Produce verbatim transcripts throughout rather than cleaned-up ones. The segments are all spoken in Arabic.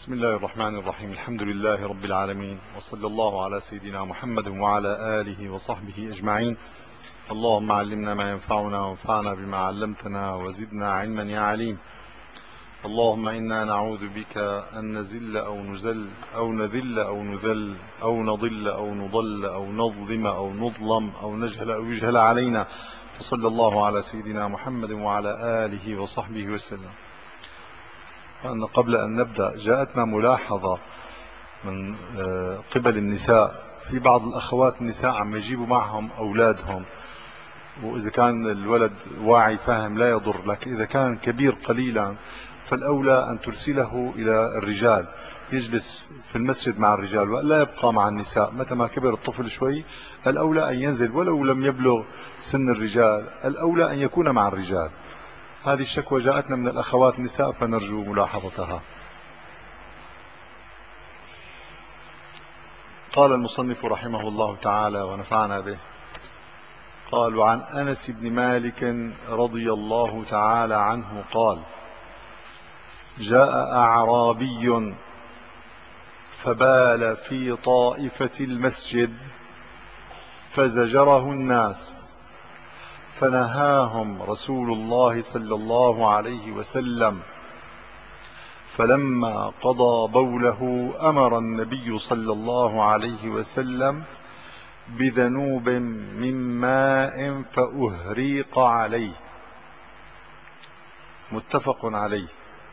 بسم الله الرحمن الرحيم. الحمد لله رب العالمين، وصلى الله على سيدنا محمد وعلى آله وصحبه أجمعين. اللهم علمنا ما ينفعنا وانفعنا بما علمتنا وزدنا علما يا عليم. اللهم إنا نعوذ بك أن نزل أو نزل أو نذل أو نذل أو نضل أو نضل أو نظلم أو نظلم أو نجهل أو يجهل علينا. وصلى الله على سيدنا محمد وعلى آله وصحبه وسلم. وأن قبل أن نبدأ جاءتنا ملاحظة من قبل النساء، في بعض الأخوات النساء عم يجيبوا معهم أولادهم، وإذا كان الولد واعي فاهم لا يضر، لكن إذا كان كبير قليلا فالأولى أن ترسله إلى الرجال يجلس في المسجد مع الرجال ولا يبقى مع النساء. متى ما كبر الطفل شوي الأولى أن ينزل، ولو لم يبلغ سن الرجال الأولى أن يكون مع الرجال. هذه الشكوى جاءتنا من الأخوات النساء فنرجو ملاحظتها. قال المصنف رحمه الله تعالى ونفعنا به، قال: وعن أنس بن مالك رضي الله تعالى عنه قال: جاء أعرابي فبال في طائفة المسجد فزجره الناس، فنهاهم رسول الله صلى الله عليه وسلم، فلما قضى بوله أمر النبي صلى الله عليه وسلم بذنوب من ماء فأهريق عليه. متفق عليه.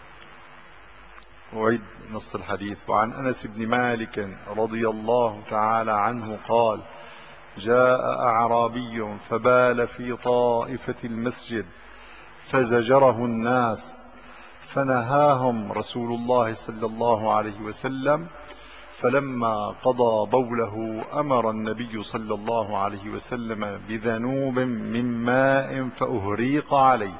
أعيد نص الحديث. وعن أنس بن مالك رضي الله تعالى عنه قال: جاء أعرابي فبال في طائفة المسجد فزجره الناس، فنهاهم رسول الله صلى الله عليه وسلم، فلما قضى بوله أمر النبي صلى الله عليه وسلم بذنوب من ماء فأهريق عليه.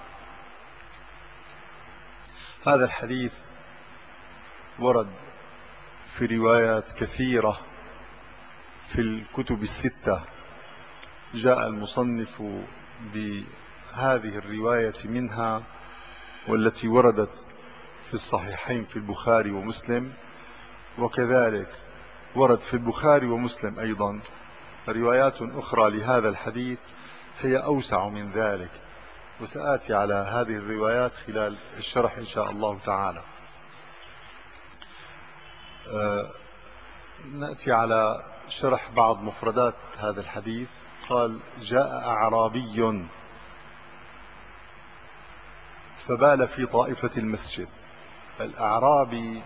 هذا الحديث ورد في روايات كثيرة في الكتب الستة. جاء المصنف بهذه الرواية منها، والتي وردت في الصحيحين في البخاري ومسلم، وكذلك ورد في البخاري ومسلم أيضا روايات أخرى لهذا الحديث هي أوسع من ذلك، وسآتي على هذه الروايات خلال الشرح إن شاء الله تعالى. أه نأتي على شرح بعض مفردات هذا الحديث. قال: جاء أعرابي فبال في طائفة المسجد. الأعرابي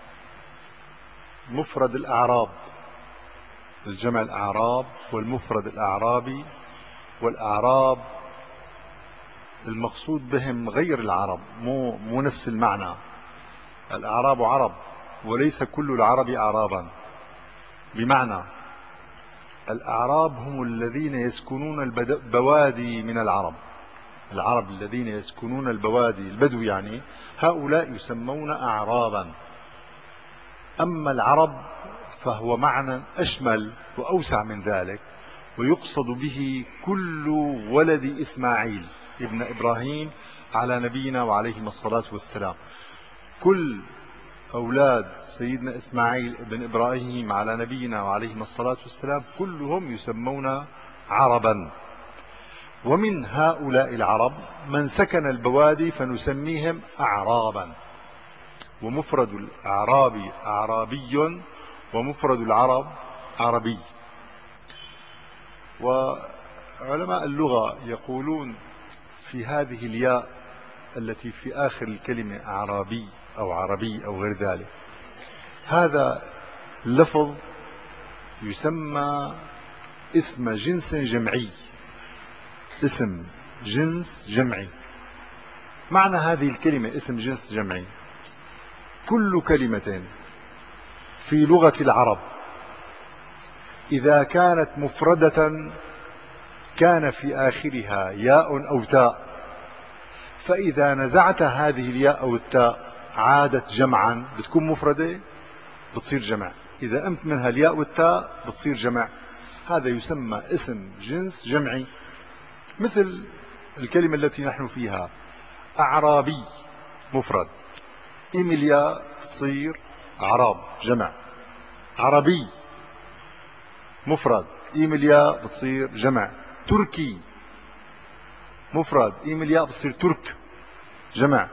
مفرد الأعراب، الجمع الأعراب، والمفرد الأعرابي. والأعراب المقصود بهم غير العرب، مو, مو نفس المعنى. الأعراب عرب وليس كل العرب أعرابا، بمعنى الأعراب هم الذين يسكنون البوادي من العرب. العرب الذين يسكنون البوادي، البدو يعني، هؤلاء يسمون أعرابا. أما العرب فهو معنى أشمل وأوسع من ذلك، ويقصد به كل ولد إسماعيل ابن إبراهيم على نبينا وعليهم الصلاة والسلام. كل أولاد سيدنا إسماعيل ابن إبراهيم على نبينا وعليهم الصلاة والسلام كلهم يسمون عربا. ومن هؤلاء العرب من سكن البوادي فنسميهم أعرابا. ومفرد الأعرابي أعرابي، ومفرد العرب عربي. وعلماء اللغة يقولون في هذه الياء التي في آخر الكلمة أعرابي أو عربي أو غير ذلك، هذا اللفظ يسمى اسم جنس جمعي، اسم جنس جمعي. معنى هذه الكلمة اسم جنس جمعي: كل كلمة في لغة العرب إذا كانت مفردة كان في آخرها ياء أو تاء، فإذا نزعت هذه الياء أو التاء عادت جمعا، بتكون مفردة بتصير جمع. إذا أمت منها الياء والتاء بتصير جمع. هذا يسمى اسم جنس جمعي. مثل الكلمة التي نحن فيها: أعرابي مفرد، إيميليا تصير أعراب جمع. عربي مفرد، إيم الياء بتصير جمع. تركي مفرد، إيم الياء بتصير ترك جمع.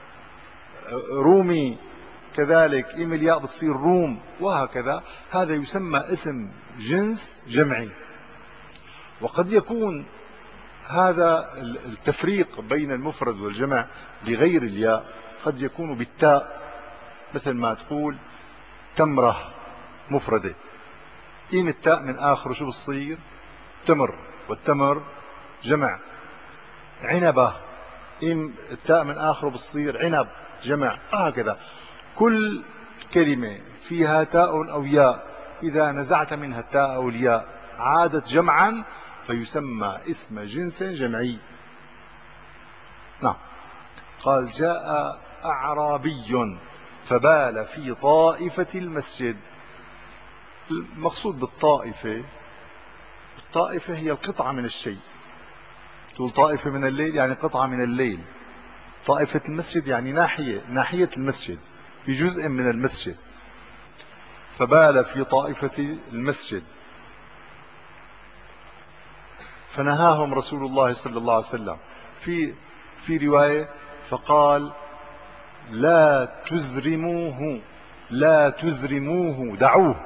رومي كذلك، إيم الياء بتصير روم، وهكذا. هذا يسمى اسم جنس جمعي. وقد يكون هذا التفريق بين المفرد والجمع بغير الياء قد يكون بالتاء، مثل ما تقول تمرة مفردة، إيم التاء من آخره شو بتصير؟ تمر، والتمر جمع. عنبة، إيم التاء من آخره بتصير عنب جمع. هكذا كل كلمة فيها تاء أو ياء إذا نزعت منها التاء أو الياء عادت جمعا فيسمى اسم جنس جمعي. نعم. قال جاء أعرابي فبال في طائفة المسجد. المقصود بالطائفة، الطائفة هي القطعة من الشيء. تقول طائفة من الليل يعني قطعة من الليل. طائفة المسجد يعني ناحية، ناحية المسجد، في جزء من المسجد. فبال في طائفة المسجد فنهاهم رسول الله صلى الله عليه وسلم. في في رواية فقال لا تزرموه، لا تزرموه، دعوه.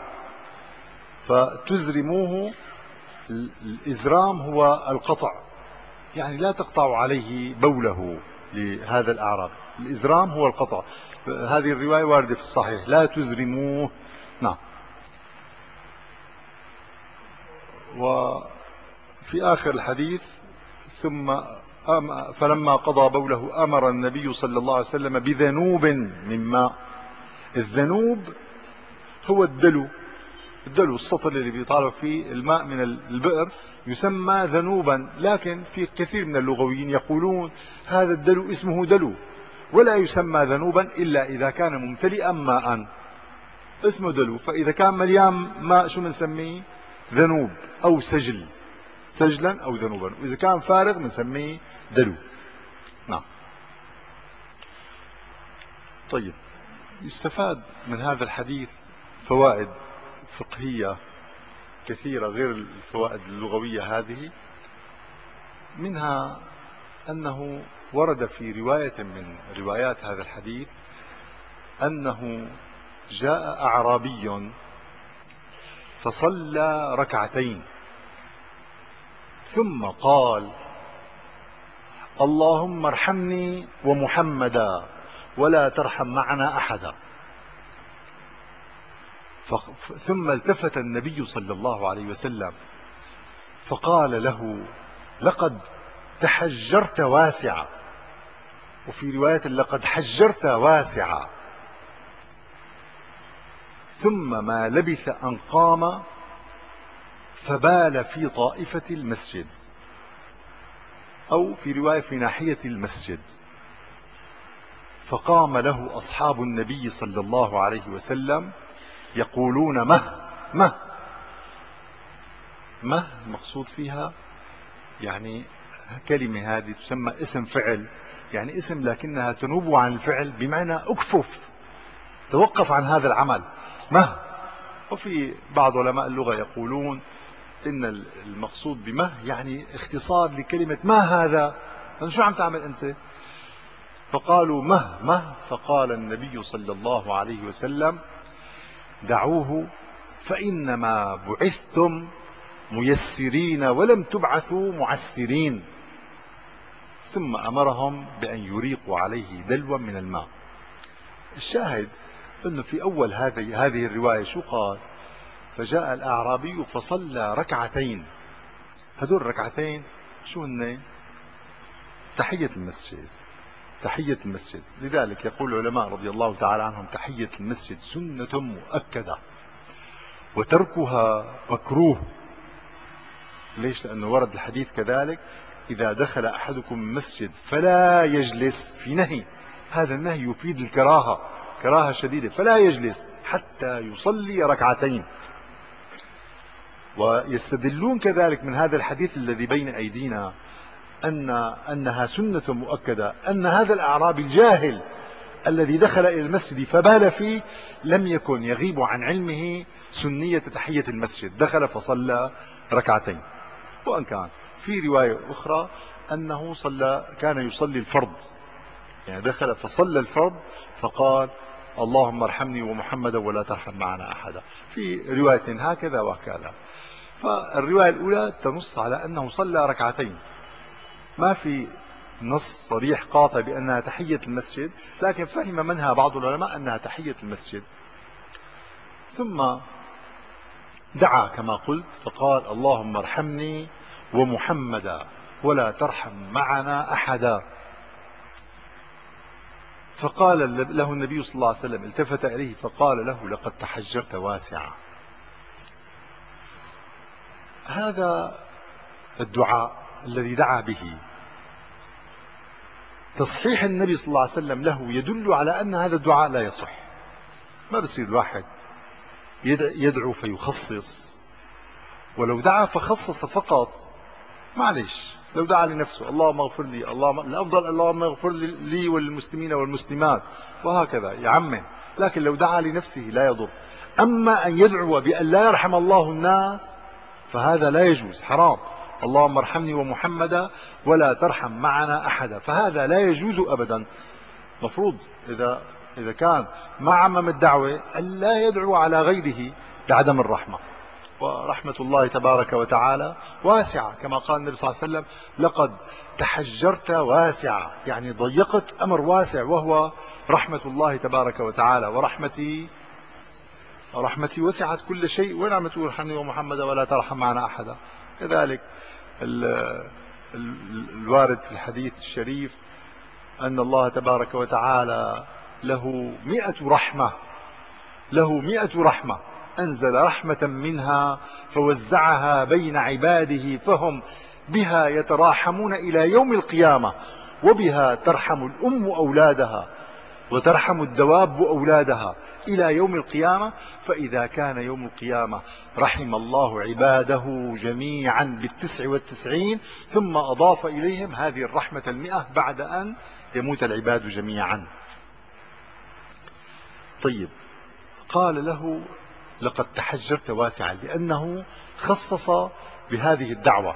فتزرموه، الإزرام هو القطع، يعني لا تقطعوا عليه بوله لهذا الأعرابي. الإزرام هو القطع. هذه الرواية واردة في الصحيح، لا تزرموه. نعم. وفي آخر الحديث ثم فلما قضى بوله أمر النبي صلى الله عليه وسلم بذنوب من ماء. الذنوب هو الدلو، الدلو السطل اللي بيطالع فيه الماء من البئر يسمى ذنوبا. لكن في كثير من اللغويين يقولون هذا الدلو اسمه دلو، ولا يسمى ذنوبا إلا إذا كان ممتلئا ماء، اسمه دلو. فإذا كان مليان ماء شو بنسميه؟ ذنوب أو سجل، سجلا أو ذنوبا. وإذا كان فارغ بنسميه دلو. نعم. طيب، يستفاد من هذا الحديث فوائد فقهية كثيرة غير الفوائد اللغوية هذه. منها أنه ورد في رواية من روايات هذا الحديث أنه جاء أعرابي فصلى ركعتين ثم قال اللهم ارحمني ومحمدا ولا ترحم معنا أحدا. ثم التفت النبي صلى الله عليه وسلم فقال له لقد تحجرت واسعا، وفي رواية لقد حجرت واسعا. ثم ما لبث أن قام فبال في طائفة المسجد، أو في رواية في ناحية المسجد. فقام له أصحاب النبي صلى الله عليه وسلم يقولون مه مه مه. المقصود فيها يعني كلمة هذه تسمى اسم فعل، يعني اسم لكنها تنوب عن الفعل، بمعنى اكفف، توقف عن هذا العمل، مه. وفي بعض علماء اللغة يقولون إن المقصود بمه يعني اختصار لكلمة ما هذا، شو عم تعمل أنت؟ فقالوا مه مه. فقال النبي صلى الله عليه وسلم دعوه فإنما بعثتم ميسرين ولم تبعثوا معسرين. ثم أمرهم بأن يريقوا عليه دلوا من الماء. الشاهد أنه في أول هذه هذه الرواية شو قال؟ فجاء الأعرابي فصلى ركعتين. هدول ركعتين شو هن؟ تحية المسجد، تحية المسجد. لذلك يقول العلماء رضي الله تعالى عنهم تحية المسجد سنة مؤكدة وتركها مكروه. ليش؟ لأنه ورد الحديث كذلك إذا دخل أحدكم المسجد فلا يجلس، في نهي، هذا النهي يفيد الكراهة، كراهة شديدة، فلا يجلس حتى يصلي ركعتين. ويستدلون كذلك من هذا الحديث الذي بين أيدينا أن أنها سنة مؤكدة، أن هذا الأعرابي الجاهل الذي دخل إلى المسجد فبال فيه لم يكن يغيب عن علمه سنية تحية المسجد، دخل فصلى ركعتين. وأن كان في رواية أخرى أنه صلى كان يصلي الفرض، يعني دخل فصلى الفرض فقال اللهم ارحمني ومحمدا ولا ترحم معنا أحدا، في رواية هكذا وهكذا. فالرواية الأولى تنص على أنه صلى ركعتين، ما في نص صريح قاطع بأنها تحية المسجد، لكن فهم منها بعض العلماء أنها تحية المسجد. ثم دعا كما قلت فقال اللهم ارحمني ومحمدا ولا ترحم معنا أحدا. فقال له النبي صلى الله عليه وسلم، التفت إليه فقال له لقد تحجرت واسعا. هذا الدعاء الذي دعا به تصحيح النبي صلى الله عليه وسلم له يدل على أن هذا الدعاء لا يصح. ما بصير الواحد يدعو فيخصص، ولو دعا فخصص فقط معلش، لو دعا لنفسه اللهم اغفر لي، اللهم الأفضل اللهم اغفر لي وللمسلمين والمسلمات وهكذا يعمم، لكن لو دعا لنفسه لا يضر. أما أن يدعو بأن لا يرحم الله الناس فهذا لا يجوز، حرام. اللهم ارحمني ومحمدا ولا ترحم معنا أحدا، فهذا لا يجوز أبدا. مفروض إذا إذا كان ما عمم الدعوة ألا يدعو على غيره بعدم الرحمة. ورحمة الله تبارك وتعالى واسعة، كما قال النبي صلى الله عليه وسلم لقد تحجرت واسعة، يعني ضيقت أمر واسع وهو رحمة الله تبارك وتعالى. ورحمتي رحمتي وسعت كل شيء، وين عم تقول ارحمني ومحمدا ولا ترحم معنا أحدا. كذلك الوارد في الحديث الشريف أن الله تبارك وتعالى له مئة رحمة، له مئة رحمة أنزل رحمة منها فوزعها بين عباده فهم بها يتراحمون إلى يوم القيامة، وبها ترحم الأم أولادها وترحم الدواب أولادها إلى يوم القيامة. فإذا كان يوم القيامة رحم الله عباده جميعا بالتسع والتسعين، ثم أضاف إليهم هذه الرحمة المئة بعد أن يموت العباد جميعا. طيب، قال له لقد تحجرت واسعا لأنه خصص بهذه الدعوة.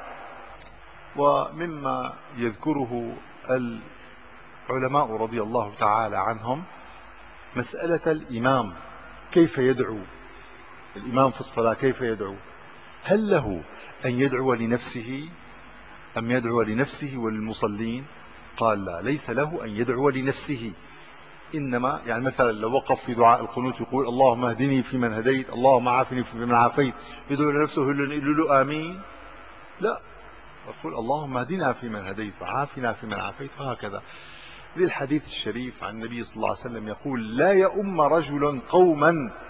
ومما يذكره العلماء رضي الله تعالى عنهم مسألة الإمام، كيف يدعو الإمام في الصلاة، كيف يدعو؟ هل له أن يدعو لنفسه أم يدعو لنفسه وللمصلين؟ قال لا، ليس له أن يدعو لنفسه، إنما يعني مثلا لو وقف في دعاء القنوت يقول اللهم اهدني فيمن هديت، اللهم عافني فيمن عافيت، يدعو لنفسه يقول له آمين؟ لا، يقول اللهم اهدنا فيمن هديت وعافنا فيمن عافيت، وهكذا. للحديث الشريف عن النبي صلى الله عليه وسلم يقول لا يؤم رجل قوما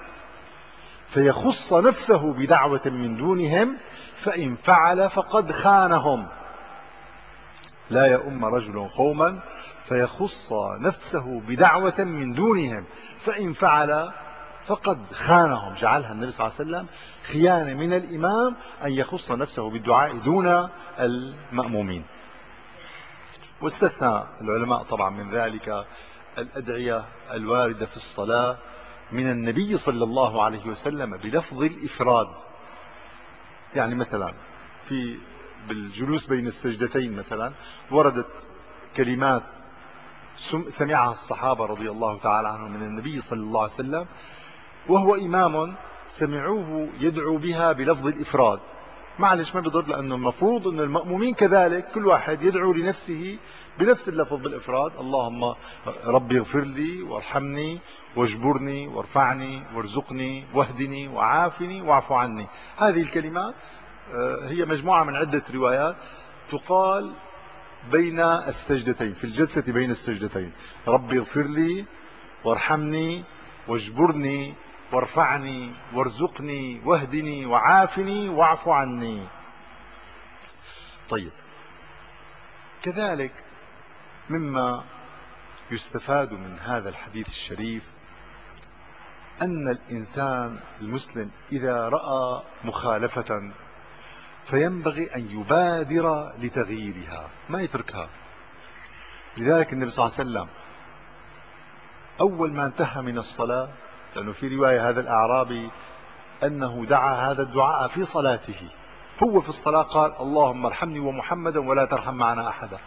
فيخص نفسه بدعوة من دونهم فإن فعل فقد خانهم. لا يؤم رجل قوما فيخص نفسه بدعوة من دونهم فإن فعل فقد خانهم. جعلها النبي صلى الله عليه وسلم خيانة من الإمام أن يخص نفسه بالدعاء دون المأمومين. واستثنى العلماء طبعا من ذلك الأدعية الواردة في الصلاة من النبي صلى الله عليه وسلم بلفظ الإفراد. يعني مثلا في بالجلوس بين السجدتين مثلا وردت كلمات سمعها الصحابة رضي الله تعالى عنهم من النبي صلى الله عليه وسلم وهو إمام، سمعوه يدعو بها بلفظ الإفراد. معلش ما بضر، لأنه المفروض أن المأمومين كذلك كل واحد يدعو لنفسه بنفس اللفظ بالإفراد، اللهم ربي اغفر لي وارحمني واجبرني وارفعني وارزقني واهدني وعافني واعف عني. هذه الكلمات هي مجموعة من عدة روايات تقال بين السجدتين، في الجلسة بين السجدتين، ربي اغفر لي وارحمني واجبرني وارفعني وارزقني واهدني وعافني واعف عني. طيب، كذلك مما يستفاد من هذا الحديث الشريف أن الإنسان المسلم إذا رأى مخالفة فينبغي أن يبادر لتغييرها، ما يتركها. لذلك النبي صلى الله عليه وسلم أول ما انتهى من الصلاة، لأنه في رواية هذا الأعرابي أنه دعا هذا الدعاء في صلاته، هو في الصلاة قال اللهم ارحمني ومحمدا ولا ترحم معنا أحدا،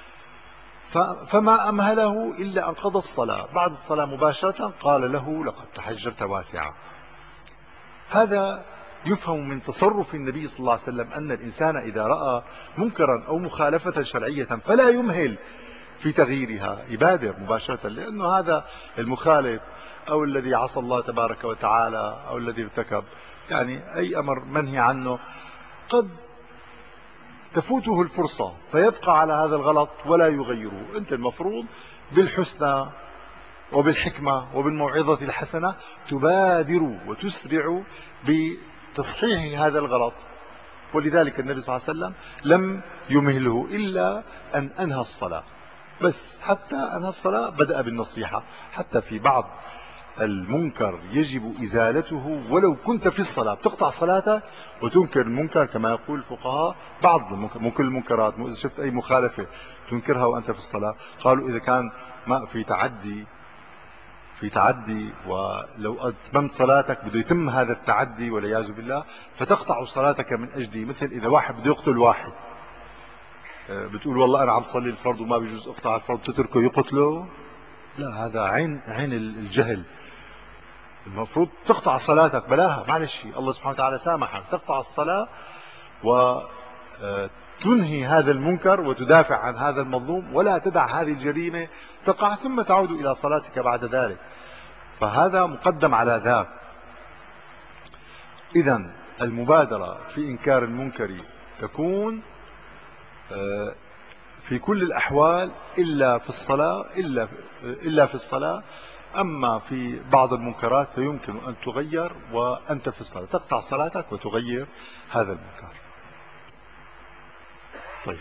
فما أمهله إلا أن قضى الصلاة. بعد الصلاة مباشرة قال له لقد تحجرت واسعا. هذا يفهم من تصرف النبي صلى الله عليه وسلم أن الإنسان إذا رأى منكرا أو مخالفة شرعية فلا يمهل في تغييرها، يبادر مباشرة، لأنه هذا المخالف أو الذي عصى الله تبارك وتعالى أو الذي ارتكب يعني أي أمر منهي عنه قد تفوته الفرصة فيبقى على هذا الغلط ولا يغيره. أنت المفروض بالحسنى وبالحكمة وبالموعظة الحسنة تبادر وتسرع بتصحيح هذا الغلط. ولذلك النبي صلى الله عليه وسلم لم يمهله إلا أن أنهى الصلاة، بس حتى أنهى الصلاة بدأ بالنصيحة. حتى في بعض المنكر يجب إزالته ولو كنت في الصلاة، تقطع صلاتك وتنكر المنكر كما يقول الفقهاء. بعض المنكر، مو كل المنكرات، إذا شفت أي مخالفة تنكرها وأنت في الصلاة، قالوا إذا كان ما في تعدي في تعدي ولو أتممت صلاتك بده يتم هذا التعدي والعياذ بالله فتقطع صلاتك من أجله. مثل إذا واحد بده يقتل واحد، بتقول والله أنا عم صلي الفرض وما بيجوز أقطع الفرض، تتركه يقتله؟ لا، هذا عين عين الجهل. المفروض تقطع صلاتك بلاها، معلش الله سبحانه وتعالى سامحك، تقطع الصلاة وتنهي هذا المنكر وتدافع عن هذا المظلوم، ولا تدع هذه الجريمة تقع ثم تعود إلى صلاتك بعد ذلك. فهذا مقدم على ذاك. إذن المبادرة في إنكار المنكر تكون في كل الأحوال إلا في الصلاة إلا إلا في الصلاة. أما في بعض المنكرات فيمكن أن تغير وأنت في الصلاة، تقطع صلاتك وتغير هذا المنكر. طيب،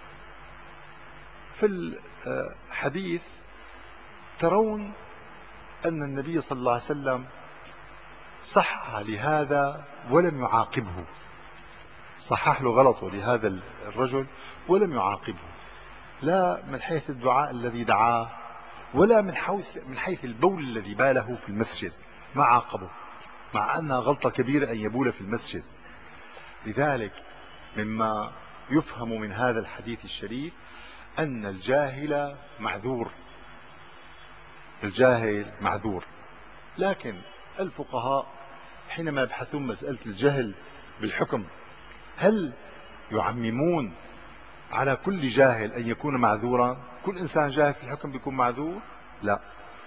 في الحديث ترون أن النبي صلى الله عليه وسلم صحح لهذا ولم يعاقبه، صحح له غلطه لهذا الرجل ولم يعاقبه، لا من حيث الدعاء الذي دعاه ولا من حيث من حيث البول الذي باله في المسجد، ما عاقبه، مع أنها غلطة كبيرة أن يبول في المسجد. لذلك مما يفهم من هذا الحديث الشريف أن الجاهل معذور، الجاهل معذور. لكن الفقهاء حينما يبحثون مسألة الجهل بالحكم هل يعممون على كل جاهل أن يكون معذورا؟ كل إنسان جاهل في الحكم بيكون معذور؟ لا،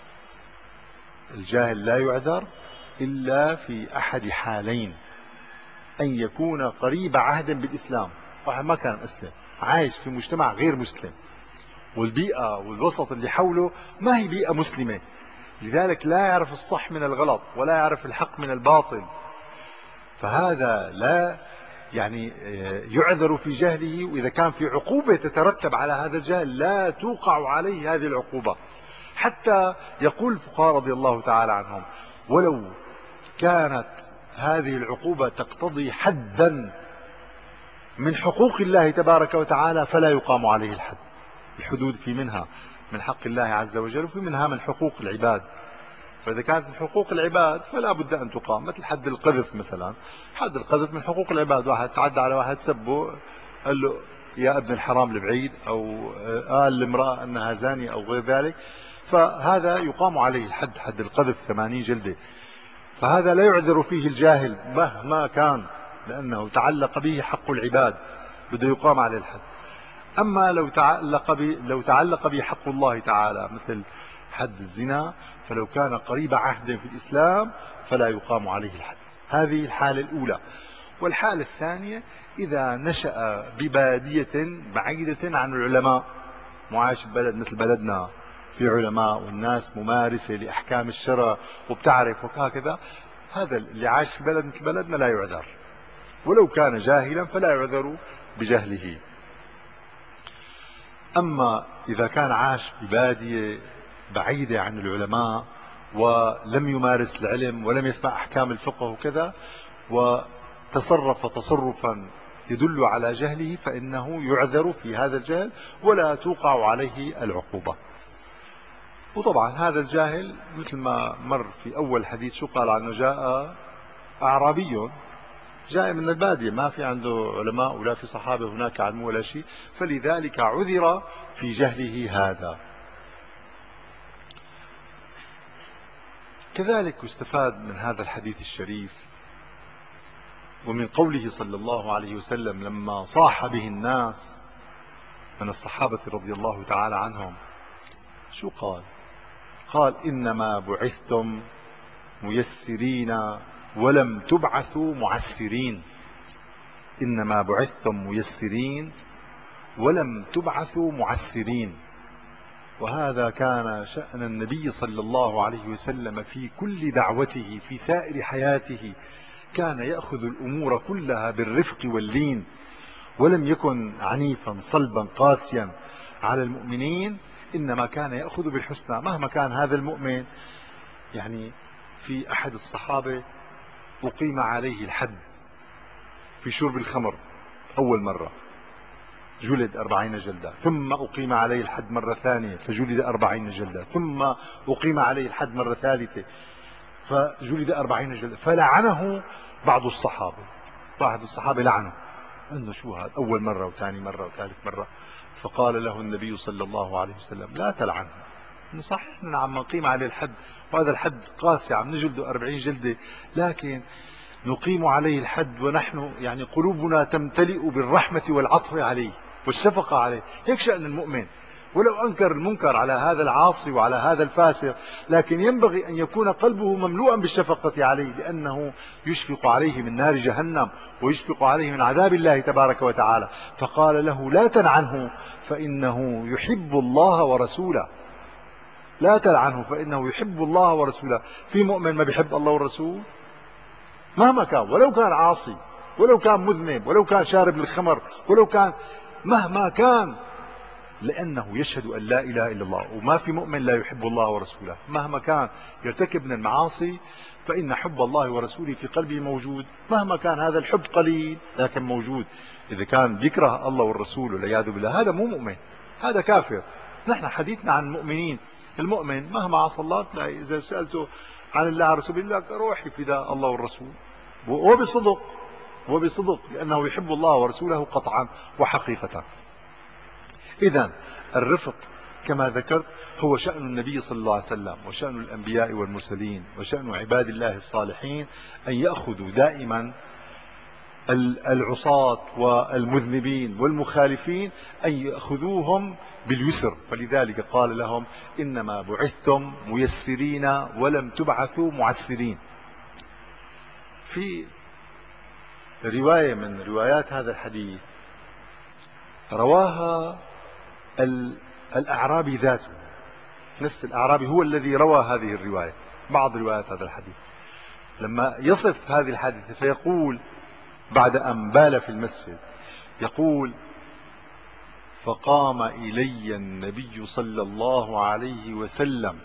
الجاهل لا يعذر إلا في أحد حالين: أن يكون قريب عهد بالإسلام، واحد ما كان مسلم عايش في مجتمع غير مسلم والبيئة والوسط اللي حوله ما هي بيئة مسلمة، لذلك لا يعرف الصح من الغلط ولا يعرف الحق من الباطل، فهذا لا يعني يعذر في جهله. وإذا كان في عقوبة تترتب على هذا الجهل لا توقع عليه هذه العقوبة. حتى يقول الفقهاء رضي الله تعالى عنهم ولو كانت هذه العقوبة تقتضي حدا من حقوق الله تبارك وتعالى فلا يقام عليه الحد. الحدود في منها من حق الله عز وجل وفي منها من حقوق العباد، فإذا كانت من حقوق العباد فلا بد أن تقام، مثل حد القذف مثلا. حد القذف من حقوق العباد، واحد تعدى على واحد سبه قال له يا ابن الحرام البعيد أو قال لامرأة أنها زانية أو غير ذلك، فهذا يقام عليه الحد، حد القذف ثمانين جلدة. فهذا لا يعذر فيه الجاهل مهما كان، لأنه تعلق به حق العباد بده يقام عليه الحد. أما لو تعلق به لو تعلق به حق الله تعالى مثل حد الزنا فلو كان قريب عهد في الإسلام فلا يقام عليه الحد. هذه الحالة الأولى. والحالة الثانية إذا نشأ ببادية بعيدة عن العلماء، معاش ببلد مثل بلدنا في علماء والناس ممارسة لأحكام الشرع وبتعرف وهكذا، هذا اللي عاش في بلد مثل بلدنا لا يعذر، ولو كان جاهلا فلا يعذر بجهله. أما إذا كان عاش ببادية بعيدة عن العلماء ولم يمارس العلم ولم يسمع أحكام الفقه وكذا وتصرف تصرفا يدل على جهله فإنه يعذر في هذا الجهل ولا توقع عليه العقوبة. وطبعا هذا الجاهل مثل ما مر في أول حديث شو قال عنه؟ جاء أعرابي جاء من البادية، ما في عنده علماء ولا في صحابة هناك علم ولا شيء، فلذلك عذر في جهله هذا. كذلك يستفاد من هذا الحديث الشريف ومن قوله صلى الله عليه وسلم لما صاح به الناس من الصحابة رضي الله تعالى عنهم، شو قال؟ قال إنما بعثتم ميسرين ولم تبعثوا معسرين. إنما بعثتم ميسرين ولم تبعثوا معسرين. وهذا كان شأن النبي صلى الله عليه وسلم في كل دعوته في سائر حياته، كان يأخذ الأمور كلها بالرفق واللين، ولم يكن عنيفا صلبا قاسيا على المؤمنين، إنما كان يأخذ بالحسنى مهما كان هذا المؤمن. يعني في أحد الصحابة أقيم عليه الحد في شرب الخمر أول مرة جلد أربعين جلدة، ثم أقيم عليه الحد مرة ثانية فجلد أربعين جلدة، ثم أقيم عليه الحد مرة ثالثة فجلد أربعين جلدة، فلعنه بعض الصحابة. بعض الصحابة لعنه أنه شو هذا أول مرة وثاني مرة وثالث مرة. فقال له النبي صلى الله عليه وسلم لا تلعنه، صح احنا عم نقيم عليه الحد وهذا الحد قاسي عم نجلده أربعين جلدة، لكن نقيم عليه الحد ونحن يعني قلوبنا تمتلئ بالرحمة والعطف عليه والشفقة عليه. هيك شأن المؤمن، ولو أنكر المنكر على هذا العاصي وعلى هذا الفاسق، لكن ينبغي أن يكون قلبه مملوءا بالشفقة عليه، لأنه يشفق عليه من نار جهنم ويشفق عليه من عذاب الله تبارك وتعالى. فقال له لا تلعنه فإنه يحب الله ورسوله. لا تلعنه فإنه يحب الله ورسوله. في مؤمن ما بيحب الله والرسول مهما كان، ولو كان عاصي، ولو كان مذنب، ولو كان شارب للخمر، ولو كان مهما كان، لأنه يشهد أن لا إله إلا الله. وما في مؤمن لا يحب الله ورسوله مهما كان يرتكب من المعاصي، فإن حب الله ورسوله في قلبه موجود، مهما كان هذا الحب قليل لكن موجود. إذا كان بيكره الله والرسول والعياذ بالله هذا مو مؤمن، هذا كافر. نحن حديثنا عن المؤمنين. المؤمن مهما عصى الله تلاقي إذا سألته عن الله ورسوله يقول لك روحي فداء الله والرسول، وبصدق وبصدق لأنه يحب الله ورسوله قطعا وحقيقة. إذن الرفق كما ذكرت هو شأن النبي صلى الله عليه وسلم وشأن الأنبياء والمرسلين وشأن عباد الله الصالحين، أن يأخذوا دائما العصاة والمذنبين والمخالفين أن يأخذوهم باليسر. فلذلك قال لهم إنما بعثتم ميسرين ولم تبعثوا معسرين. في رواية من روايات هذا الحديث رواها الأعرابي ذاته، نفس الأعرابي هو الذي روى هذه الرواية، بعض روايات هذا الحديث، لما يصف هذه الحادثة فيقول بعد أن بال في المسجد يقول فقام إلي النبي صلى الله عليه وسلم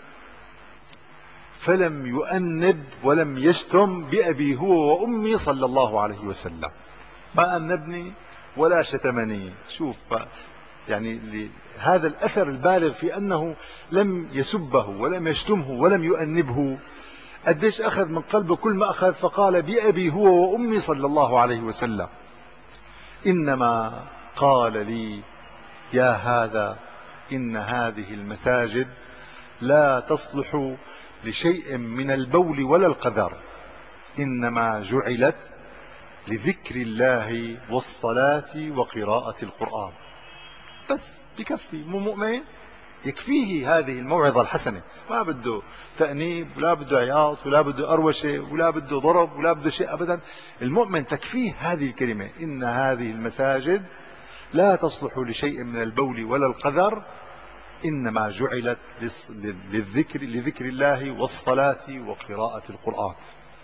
فلم يؤنب ولم يشتم بأبي هو وأمي صلى الله عليه وسلم. ما أنبني ولا شتمني. شوف يعني هذا الأثر البالغ في أنه لم يسبه ولم يشتمه ولم يؤنبه، قديش أخذ من قلبه كل ما أخذ. فقال بأبي هو وأمي صلى الله عليه وسلم إنما قال لي يا هذا إن هذه المساجد لا تصلح لشيء من البول ولا القذر، إنما جعلت لذكر الله والصلاة وقراءة القرآن. بس بكفي، مو مؤمن يكفيه هذه الموعظة الحسنة، ما بده تأنيب ولا بده عياط ولا بده أروشة ولا بده ضرب ولا بده شيء أبدا. المؤمن تكفيه هذه الكلمة إن هذه المساجد لا تصلح لشيء من البول ولا القذر إنما جعلت للذكر لذكر الله والصلاة وقراءة القرآن.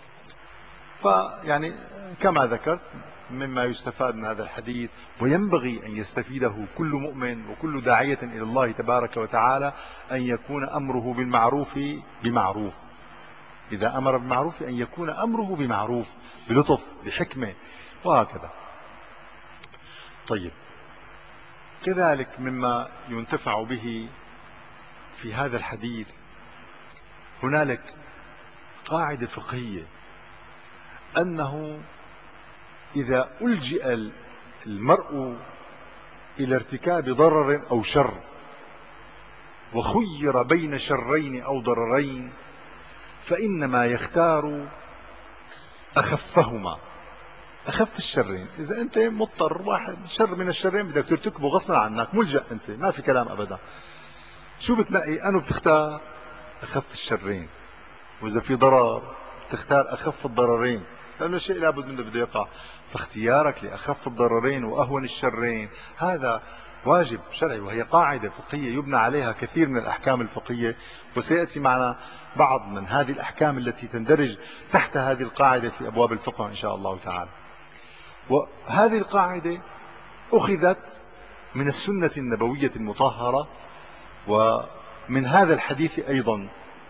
فيعني كما ذكرت مما يستفاد من هذا الحديث وينبغي أن يستفيده كل مؤمن وكل داعية إلى الله تبارك وتعالى أن يكون أمره بالمعروف بمعروف. إذا أمر بالمعروف أن يكون أمره بمعروف بلطف بحكمة وهكذا. طيب كذلك مما ينتفع به في هذا الحديث هنالك قاعدة فقهية أنه إذا ألجئ المرء إلى ارتكاب ضرر أو شر وخير بين شرين أو ضررين فإنما يختار أخفهما، أخف الشرين. إذا أنت مضطر واحد شر من الشرين بدك ترتكبه غصبا عنك، ملجأ أنت، ما في كلام أبدا، شو بتنقي؟ أنه بتختار أخف الشرين، وإذا في ضرر تختار أخف الضررين، لأنه شيء لابد منه بده يقع. فاختيارك لأخف الضررين وأهون الشرين هذا واجب شرعي، وهي قاعدة فقهية يبنى عليها كثير من الأحكام الفقهية، وسيأتي معنا بعض من هذه الأحكام التي تندرج تحت هذه القاعدة في أبواب الفقه إن شاء الله تعالى. وهذه القاعدة أخذت من السنة النبوية المطهرة ومن هذا الحديث أيضا،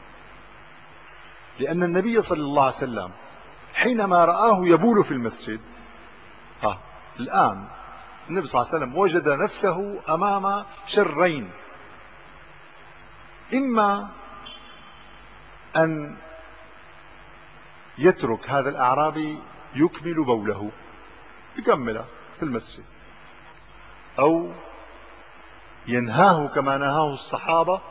لأن النبي صلى الله عليه وسلم حينما رآه يبول في المسجد، ها الآن النبي صلى الله عليه وسلم وجد نفسه أمام شرين: إما أن يترك هذا الأعرابي يكمل بوله يكمله في المسجد، أو ينهاه كما نهاه الصحابة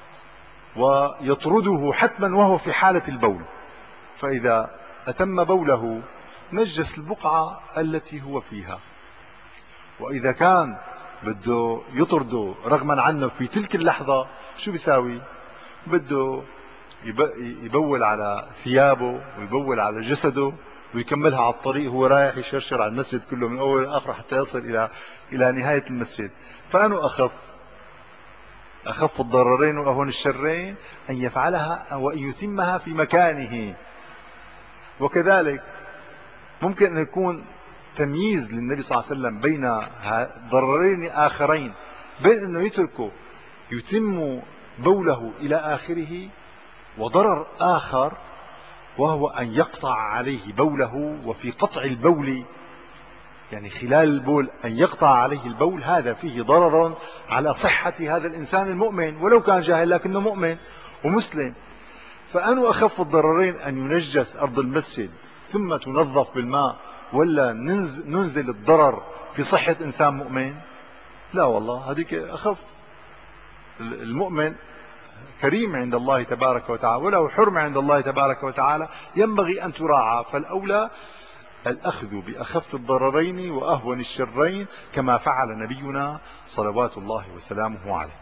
ويطرده حتما وهو في حالة البول، فإذا أتم بوله نجس البقعة التي هو فيها. وإذا كان بده يطرده رغما عنه في تلك اللحظة شو بيساوي؟ بده يبول على ثيابه ويبول على جسده ويكملها على الطريق، هو رايح يشرشر على المسجد كله من أول لآخر حتى يصل إلى إلى نهاية المسجد. فأنه أخف أخف الضررين وأهون الشرين أن يفعلها وأن يتمها في مكانه. وكذلك ممكن أن يكون تمييز للنبي صلى الله عليه وسلم بين ضررين آخرين، بين أنه يتركه يتم بوله إلى آخره، وضرر آخر وهو أن يقطع عليه بوله، وفي قطع البول يعني خلال البول أن يقطع عليه البول هذا فيه ضرر على صحة هذا الإنسان المؤمن ولو كان جاهل لكنه مؤمن ومسلم. فأنه أخف الضررين أن ينجس أرض المسجد ثم تنظف بالماء، ولا ننزل الضرر في صحة إنسان مؤمن؟ لا والله، هذيك أخف. المؤمن كريم عند الله تبارك وتعالى وله حرمة عند الله تبارك وتعالى ينبغي أن تراعى، فالأولى الأخذ بأخف الضررين وأهون الشرين كما فعل نبينا صلوات الله وسلامه عليه.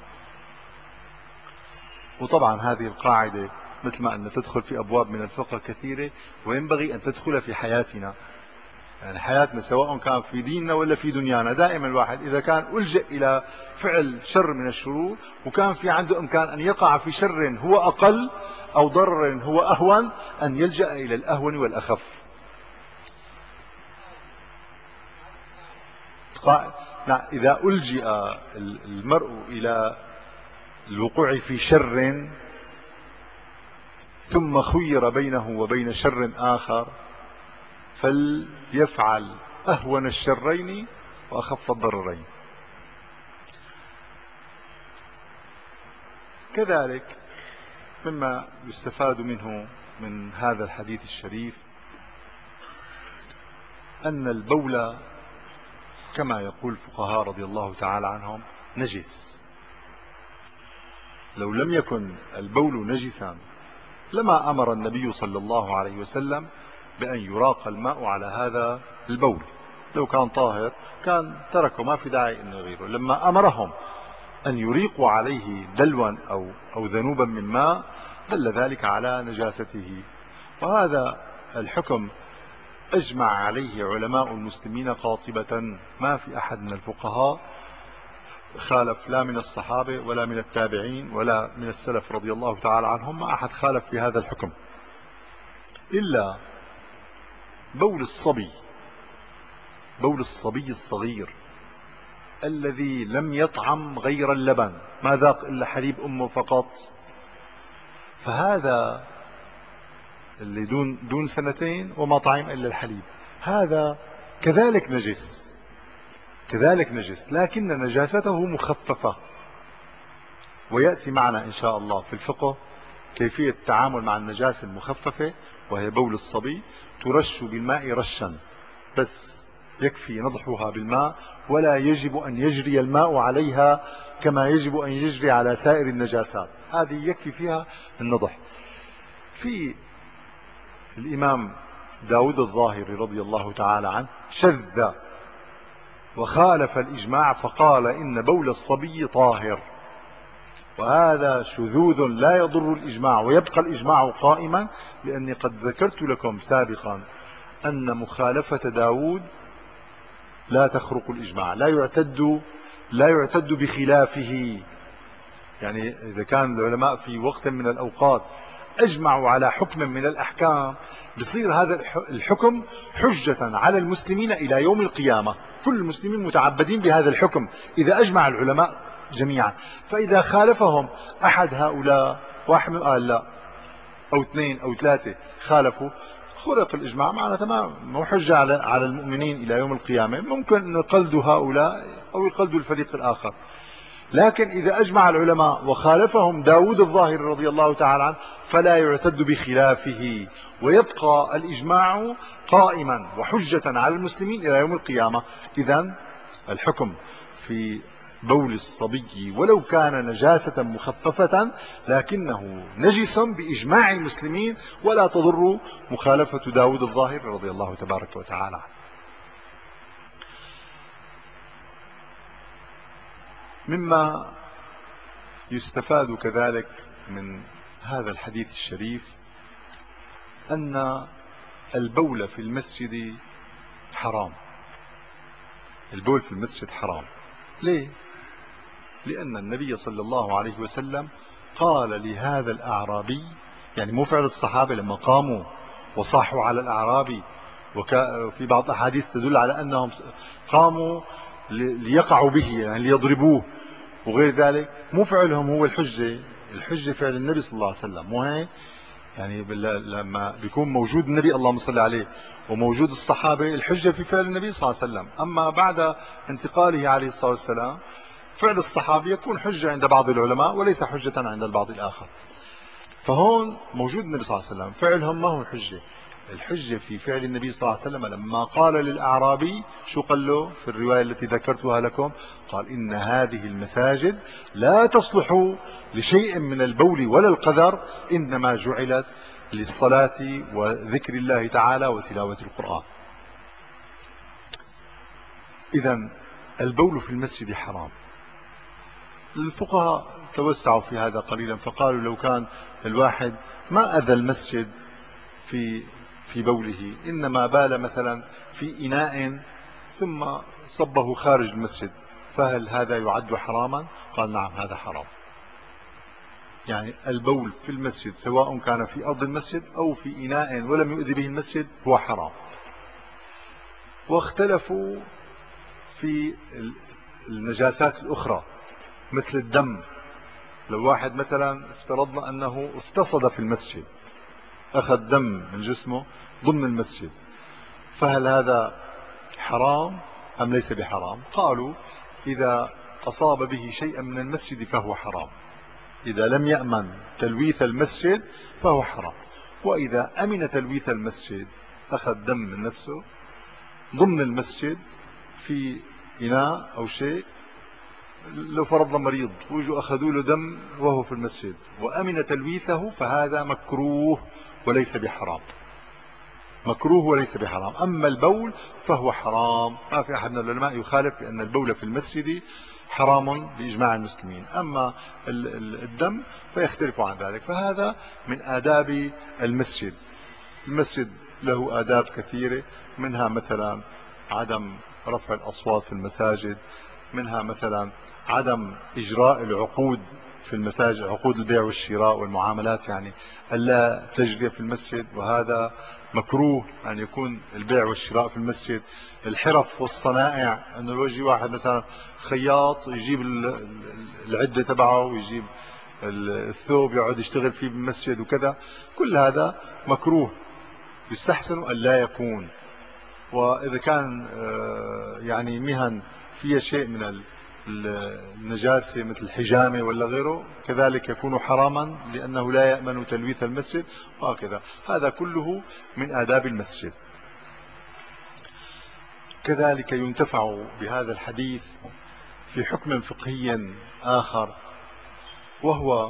وطبعا هذه القاعدة مثل ما أن تدخل في أبواب من الفقه كثيرة، وينبغي أن تدخل في حياتنا، يعني حياتنا سواء كان في ديننا ولا في دنيانا. دائما الواحد إذا كان ألجأ إلى فعل شر من الشرور وكان في عنده إمكان أن يقع في شر هو أقل أو ضرر هو أهون، أن يلجأ إلى الأهون والأخف. إذا ألجأ المرء إلى الوقوع في شر ثم خير بينه وبين شر آخر فليفعل أهون الشرين وأخف الضررين. كذلك مما يستفاد منه من هذا الحديث الشريف أن البول كما يقول الفقهاء رضي الله تعالى عنهم نجس. لو لم يكن البول نجسا لما أمر النبي صلى الله عليه وسلم بأن يراق الماء على هذا البول. لو كان طاهر كان تركه، ما في داعي أن يغيره. لما أمرهم أن يريقوا عليه دلوا أو, أو ذنوبا من ماء دل ذلك على نجاسته. وهذا الحكم أجمع عليه علماء المسلمين قاطبة، ما في أحد من الفقهاء خالف، لا من الصحابة ولا من التابعين ولا من السلف رضي الله تعالى عنهم، ما أحد خالف في هذا الحكم إلا بول الصبي، بول الصبي الصغير الذي لم يطعم غير اللبن، ما ذاق إلا حليب أمه فقط، فهذا اللي دون دون سنتين وما طعم إلا الحليب، هذا كذلك نجس، كذلك نجس، لكن نجاسته مخففة. ويأتي معنا إن شاء الله في الفقه كيفية التعامل مع النجاسة المخففة وهي بول الصبي. ترش بالماء رشا بس، يكفي نضحها بالماء، ولا يجب أن يجري الماء عليها كما يجب أن يجري على سائر النجاسات، هذه يكفي فيها النضح. في الإمام داود الظاهري رضي الله تعالى عنه شذ وخالف الإجماع فقال إن بول الصبي طاهر، وهذا شذوذ لا يضر الإجماع، ويبقى الإجماع قائما، لأني قد ذكرت لكم سابقا أن مخالفة داود لا تخرق الإجماع، لا يعتد لا يعتد بخلافه. يعني إذا كان العلماء في وقت من الأوقات أجمعوا على حكم من الأحكام، بصير هذا الحكم حجة على المسلمين إلى يوم القيامة، كل المسلمين متعبدين بهذا الحكم إذا أجمع العلماء جميعا. فإذا خالفهم أحد هؤلاء، واحد من قال لا، أو اثنين أو ثلاثة خالفوا، خرق الإجماع، معنا تمام، مو حجة على على المؤمنين إلى يوم القيامة. ممكن أن يقلدوا هؤلاء أو يقلدوا الفريق الآخر، لكن إذا أجمع العلماء وخالفهم داود الظاهري رضي الله تعالى عنه فلا يعتد بخلافه، ويبقى الإجماع قائما وحجة على المسلمين إلى يوم القيامة. إذن الحكم في بول الصبي ولو كان نجاسة مخففة لكنه نجس بإجماع المسلمين، ولا تضر مخالفة داود الظاهري رضي الله تبارك وتعالى عنه. مما يستفاد كذلك من هذا الحديث الشريف أن البول في المسجد حرام. البول في المسجد حرام. ليه؟ لأن النبي صلى الله عليه وسلم قال لهذا الأعرابي، يعني مو فعل الصحابة لما قاموا وصاحوا على الأعرابي، وفي بعض الأحاديث تدل على أنهم قاموا ليقعوا به، يعني ليضربوه وغير ذلك، مو فعلهم هو الحجة، الحجة فعل النبي صلى الله عليه وسلم. مو هيك؟ يعني لما بيكون موجود النبي اللهم صل عليه وموجود الصحابة، الحجة في فعل النبي صلى الله عليه وسلم. أما بعد انتقاله عليه الصلاة والسلام فعل الصحابي يكون حجة عند بعض العلماء وليس حجة عند البعض الآخر. فهون موجود النبي صلى الله عليه وسلم، فعلهم ما هو حجة. الحجة في فعل النبي صلى الله عليه وسلم لما قال للأعرابي، شو قال له في الرواية التي ذكرتها لكم؟ قال إن هذه المساجد لا تصلح لشيء من البول ولا القذر، إنما جعلت للصلاة وذكر الله تعالى وتلاوة القرآن. إذن البول في المسجد حرام. الفقهاء توسعوا في هذا قليلا، فقالوا لو كان الواحد ما أذى المسجد في في بوله، إنما بال مثلا في إناء ثم صبه خارج المسجد، فهل هذا يعد حراما؟ قال نعم هذا حرام. يعني البول في المسجد سواء كان في أرض المسجد أو في إناء ولم يؤذي به المسجد هو حرام. واختلفوا في النجاسات الأخرى مثل الدم. لو واحد مثلا افترضنا أنه افتصد في المسجد، أخذ دم من جسمه ضمن المسجد، فهل هذا حرام أم ليس بحرام؟ قالوا إذا أصاب به شيئا من المسجد فهو حرام، إذا لم يأمن تلويث المسجد فهو حرام. وإذا أمن تلويث المسجد، أخذ دم من نفسه ضمن المسجد في إناء أو شيء، لو فرضنا مريض وجوا أخذوا له دم وهو في المسجد وأمن تلويثه، فهذا مكروه وليس بحرام، مكروه وليس بحرام. أما البول فهو حرام، ما في أحد من العلماء يخالف بأن البول في المسجد حرام بإجماع المسلمين. أما الدم فيختلف عن ذلك. فهذا من آداب المسجد. المسجد له آداب كثيرة، منها مثلا عدم رفع الأصوات في المساجد، منها مثلا عدم إجراء العقود في المساجد، عقود البيع والشراء والمعاملات، يعني ألا تجري في المسجد، وهذا مكروه أن يكون البيع والشراء في المسجد. الحرف والصنائع، أنه لو يجي واحد مثلا خياط يجيب العدة تبعه ويجيب الثوب يقعد يشتغل فيه بالمسجد وكذا، كل هذا مكروه، يستحسن أن لا يكون. وإذا كان يعني مهن فيها شيء من النجاسة مثل الحجامة ولا غيره كذلك يكون حراما لأنه لا يأمن تلويث المسجد وهكذا. هذا كله من آداب المسجد. كذلك ينتفع بهذا الحديث في حكم فقهي آخر، وهو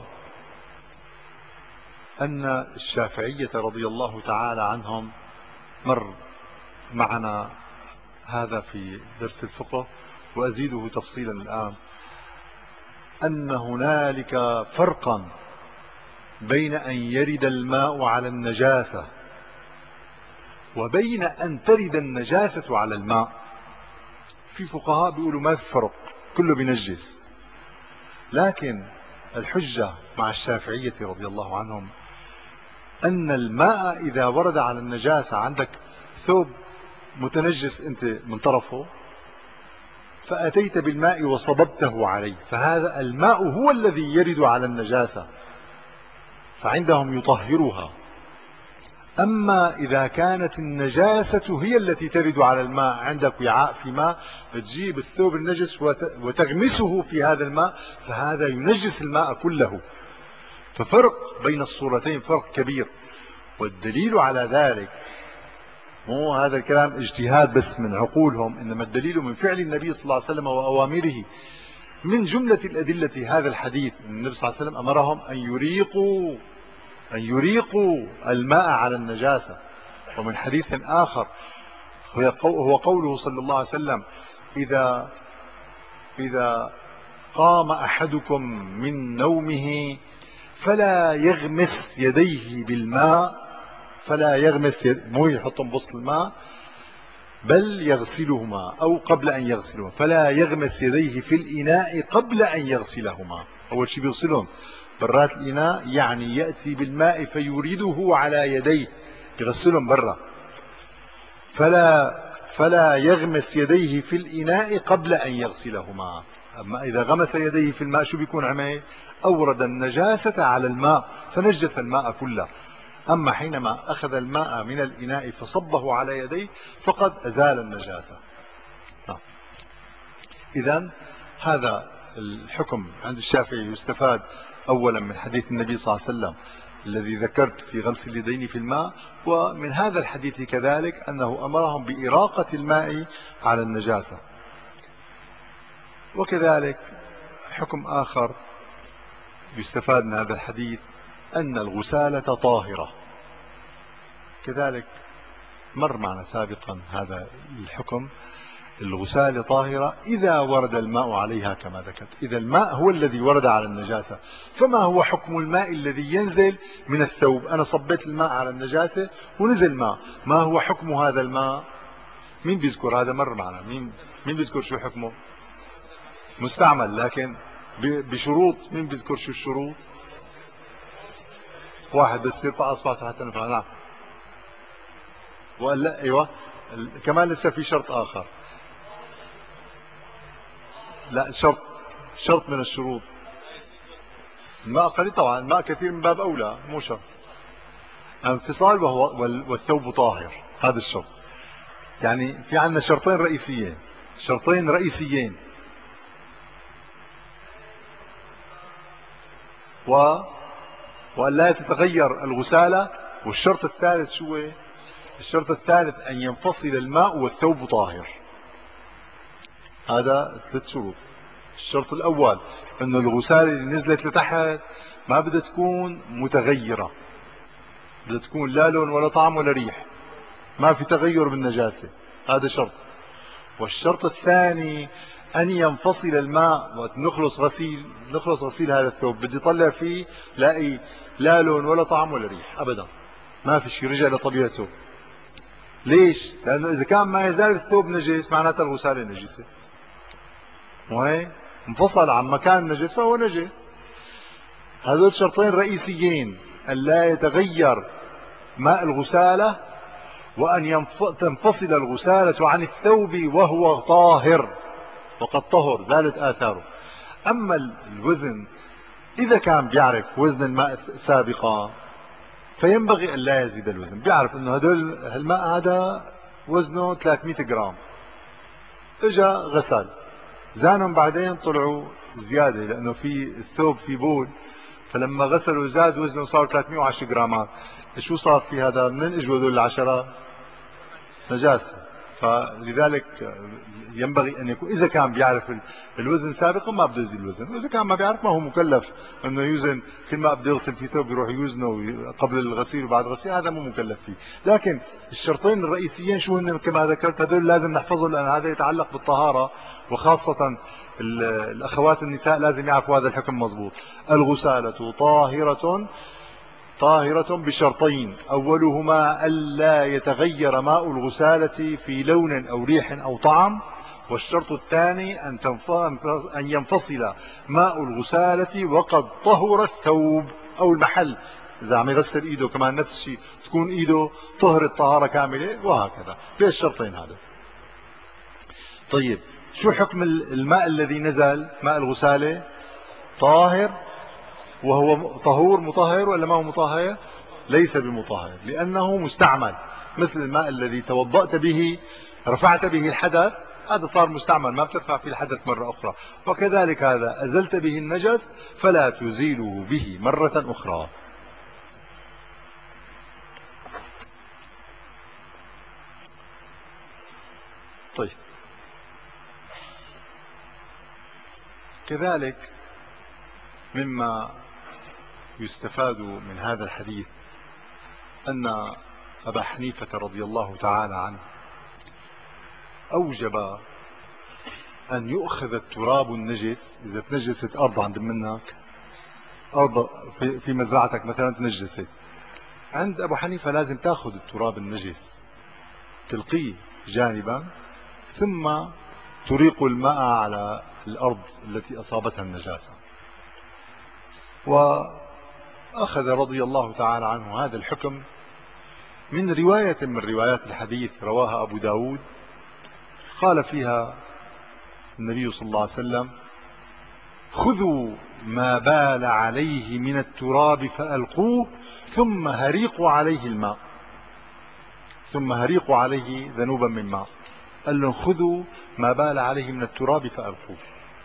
أن الشافعية رضي الله تعالى عنهم، مر معنا هذا في درس الفقه وأزيده تفصيلا الآن، أن هنالك فرقا بين أن يرد الماء على النجاسة وبين أن ترد النجاسة على الماء. في فقهاء بيقولوا ما في فرق، كله بينجس، لكن الحجة مع الشافعية رضي الله عنهم أن الماء إذا ورد على النجاسة، عندك ثوب متنجس أنت من طرفه فأتيت بالماء وصببته عليه، فهذا الماء هو الذي يرد على النجاسة فعندهم يطهرها. أما إذا كانت النجاسة هي التي ترد على الماء، عندك وعاء في ماء تجيب الثوب النجس وتغمسه في هذا الماء، فهذا ينجس الماء كله. ففرق بين الصورتين فرق كبير. والدليل على ذلك مو هذا الكلام اجتهاد بس من عقولهم، إنما الدليل من فعل النبي صلى الله عليه وسلم وأوامره. من جملة الأدلة هذا الحديث، النبي صلى الله عليه وسلم أمرهم أن يريقوا أن يريقوا الماء على النجاسة. ومن حديث آخر هو قوله صلى الله عليه وسلم: إذا إذا قام أحدكم من نومه فلا يغمس يديه بالماء، فلا يغمس يد... مو يحطهم بوسط الماء، بل يغسلهما، أو قبل أن يغسلهما، فلا يغمس يديه في الإناء قبل أن يغسلهما. أول شيء بيغسلهم برات الإناء، يعني يأتي بالماء فيريده على يديه، يغسلهم برا. فلا فلا يغمس يديه في الإناء قبل أن يغسلهما. أما إذا غمس يديه في الماء شو بيكون عمل؟ أورد النجاسة على الماء فنجس الماء كله. أما حينما أخذ الماء من الإناء فصبه على يديه فقد أزال النجاسة. إذن هذا الحكم عند الشافعي يستفاد أولا من حديث النبي صلى الله عليه وسلم الذي ذكرت في غمس اليدين في الماء، ومن هذا الحديث كذلك أنه أمرهم بإراقة الماء على النجاسة. وكذلك حكم آخر يستفاد من هذا الحديث أن الغسالة طاهرة. كذلك مر معنا سابقا هذا الحكم، الغسالة طاهرة إذا ورد الماء عليها كما ذكرت. إذا الماء هو الذي ورد على النجاسة، فما هو حكم الماء الذي ينزل من الثوب؟ أنا صبيت الماء على النجاسة ونزل ماء، ما هو حكم هذا الماء؟ مين بيذكر؟ هذا مر معنا. مين مين بيذكر شو حكمه؟ مستعمل، لكن بشروط. مين بيذكر شو الشروط؟ واحد بس يرفع اصبعته حتى نفهم. نعم. ولا ايوه كمان لسه في شرط اخر. لا، شرط شرط من الشروط. الماء قليل طبعا، الماء كثير من باب اولى، مو شرط. انفصال وهو والثوب طاهر، هذا الشرط. يعني في عندنا شرطين رئيسيين، شرطين رئيسيين. و وأن لا تتغير الغسالة. والشرط الثالث شو هو؟ الشرط الثالث أن ينفصل الماء والثوب طاهر. هذا ثلاث شروط. الشرط الأول أن الغسالة اللي نزلت لتحت ما بدها تكون متغيرة، بدها تكون لا لون ولا طعم ولا ريح، ما في تغير بالنجاسة، هذا شرط. والشرط الثاني أن ينفصل الماء، ونخلص غسيل نخلص غسيل هذا الثوب بدي طلع فيه لاقي لا لون ولا طعم ولا ريح أبدا، ما في شيء، رجع لطبيعته. ليش؟ لأنه إذا كان ما يزال الثوب نجس معناتها الغسالة نجسة، وهي انفصل عن مكان نجس فهو نجس. هذول شرطين رئيسيين: أن لا يتغير ماء الغسالة، وأن تنفصل الغسالة عن الثوب وهو طاهر وقد طهر زالت آثاره. أما الوزن إذا كان بيعرف وزن الماء سابقا فينبغي أن لا يزيد الوزن. بيعرف أنه هدول الماء هذا وزنه ثلاثمئة جرام، اجا غسل زانهم بعدين طلعوا زيادة لأنه في الثوب في بول، فلما غسلوا زاد وزنه صار ثلاثمئة وعشرة جرامات. شو صار في هذا؟ من اجوا هذول العشرة؟ نجاسة. فلذلك ينبغي أن يكون إذا كان بيعرف الوزن سابقا ما بده يزيد الوزن، وإذا كان ما بيعرف ما هو مكلف أنه يوزن. كل ما بده يغسل في ثوب يروح يوزنه قبل الغسيل وبعد الغسيل، هذا مو مكلف فيه. لكن الشرطين الرئيسيين شو هن كما ذكرت، هذول لازم نحفظهم لأن هذا يتعلق بالطهارة، وخاصة الأخوات النساء لازم يعرفوا هذا الحكم مضبوط. الغسالة طاهرة طاهرة بشرطين: أولهما ألا يتغير ماء الغسالة في لون أو ريح أو طعم، والشرط الثاني أن, أن ينفصل ماء الغسالة وقد طهر الثوب أو المحل. إذا عم يغسل إيده كمان نفس الشيء، تكون إيده طهرت طهارة كاملة، وهكذا بين الشرطين هذا. طيب شو حكم الماء الذي نزل؟ ماء الغسالة طاهر، وهو طهور مطهر ولا ما هو مطهر؟ ليس بمطهر لأنه مستعمل، مثل الماء الذي توضأت به رفعت به الحدث، هذا صار مستعمل ما بترفع فيه الحدث مرة أخرى. وكذلك هذا أزلت به النجس فلا تزيله به مرة أخرى. طيب كذلك مما يستفاد من هذا الحديث أن أبا حنيفة رضي الله تعالى عنه أوجب أن يؤخذ التراب النجس. إذا تنجست أرض عند منك، أرض في مزرعتك مثلا تنجست، عند أبو حنيفة لازم تأخذ التراب النجس تلقيه جانبا، ثم تريق الماء على الأرض التي أصابتها النجاسة. وأخذ رضي الله تعالى عنه هذا الحكم من رواية من روايات الحديث رواها أبو داود، قال فيها النبي صلى الله عليه وسلم: خذوا ما بال عليه من التراب فألقوه ثم هريقوا عليه الماء، ثم هريقوا عليه ذنوبا من ماء. قال لهم: خذوا ما بال عليه من التراب فألقوه.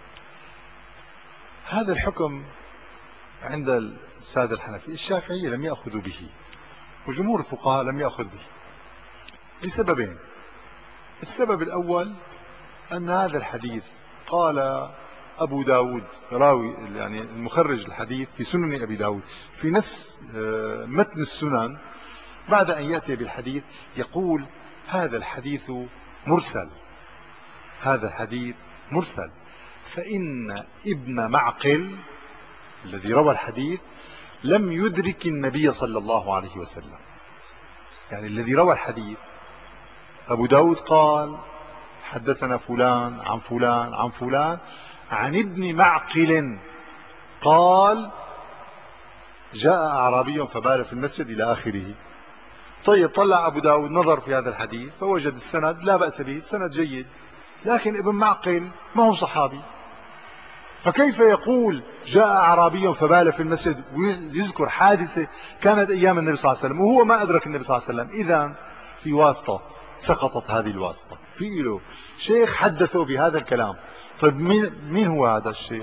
هذا الحكم عند السادة الحنفية. الشافعية لم يأخذوا به، وجمهور الفقهاء لم يأخذ به لسببين. السبب الأول أن هذا الحديث قال أبو داود راوي يعني المخرج الحديث في سنن أبي داود في نفس متن السنن، بعد أن يأتي بالحديث يقول: هذا الحديث مرسل، هذا الحديث مرسل، فإن ابن معقل الذي روى الحديث لم يدرك النبي صلى الله عليه وسلم. يعني الذي روى الحديث أبو داود قال: حدثنا فلان عن فلان عن فلان عن ابن معقل قال: جاء أعرابي فبال في المسجد إلى آخره. طيب طلع أبو داود نظر في هذا الحديث فوجد السند لا بأس به، السند جيد، لكن ابن معقل ما هو صحابي، فكيف يقول جاء أعرابي فبال في المسجد ويذكر حادثة كانت أيام النبي صلى الله عليه وسلم وهو ما أدرك النبي صلى الله عليه وسلم؟ إذن في واسطة سقطت هذه الواسطة، في له شيخ حدثه بهذا الكلام. طيب مين, مين هو هذا الشيخ؟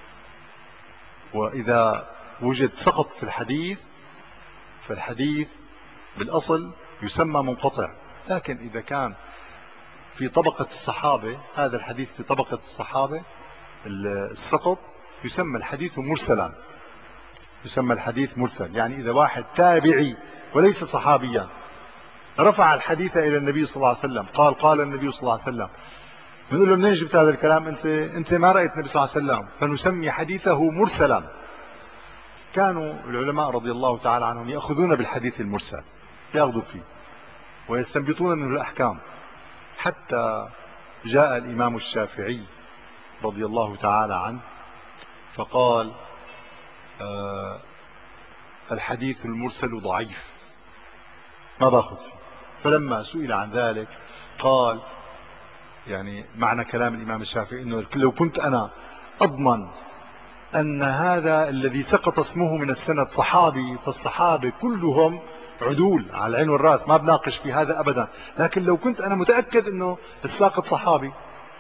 وإذا وجد سقط في الحديث فالحديث بالأصل يسمى منقطع، لكن إذا كان في طبقة الصحابة، هذا الحديث في طبقة الصحابة السقط، يسمى الحديث مرسلا، يسمى الحديث مرسل. يعني إذا واحد تابعي وليس صحابيا رفع الحديث إلى النبي صلى الله عليه وسلم، قال قال النبي صلى الله عليه وسلم، بنقول له: منين جبت هذا الكلام؟ انت انت ما رأيت النبي صلى الله عليه وسلم، فنسمي حديثه مرسلا. كانوا العلماء رضي الله تعالى عنهم يأخذون بالحديث المرسل، يأخذوا فيه ويستنبطون منه الأحكام، حتى جاء الإمام الشافعي رضي الله تعالى عنه فقال: آه الحديث المرسل ضعيف ما باخذ فيه. فلما سئل عن ذلك قال، يعني معنى كلام الإمام الشافعي انه لو كنت انا اضمن ان هذا الذي سقط اسمه من السند صحابي، فالصحابة كلهم عدول على العين والرأس، ما بناقش في هذا ابدا، لكن لو كنت انا متأكد انه الساقط صحابي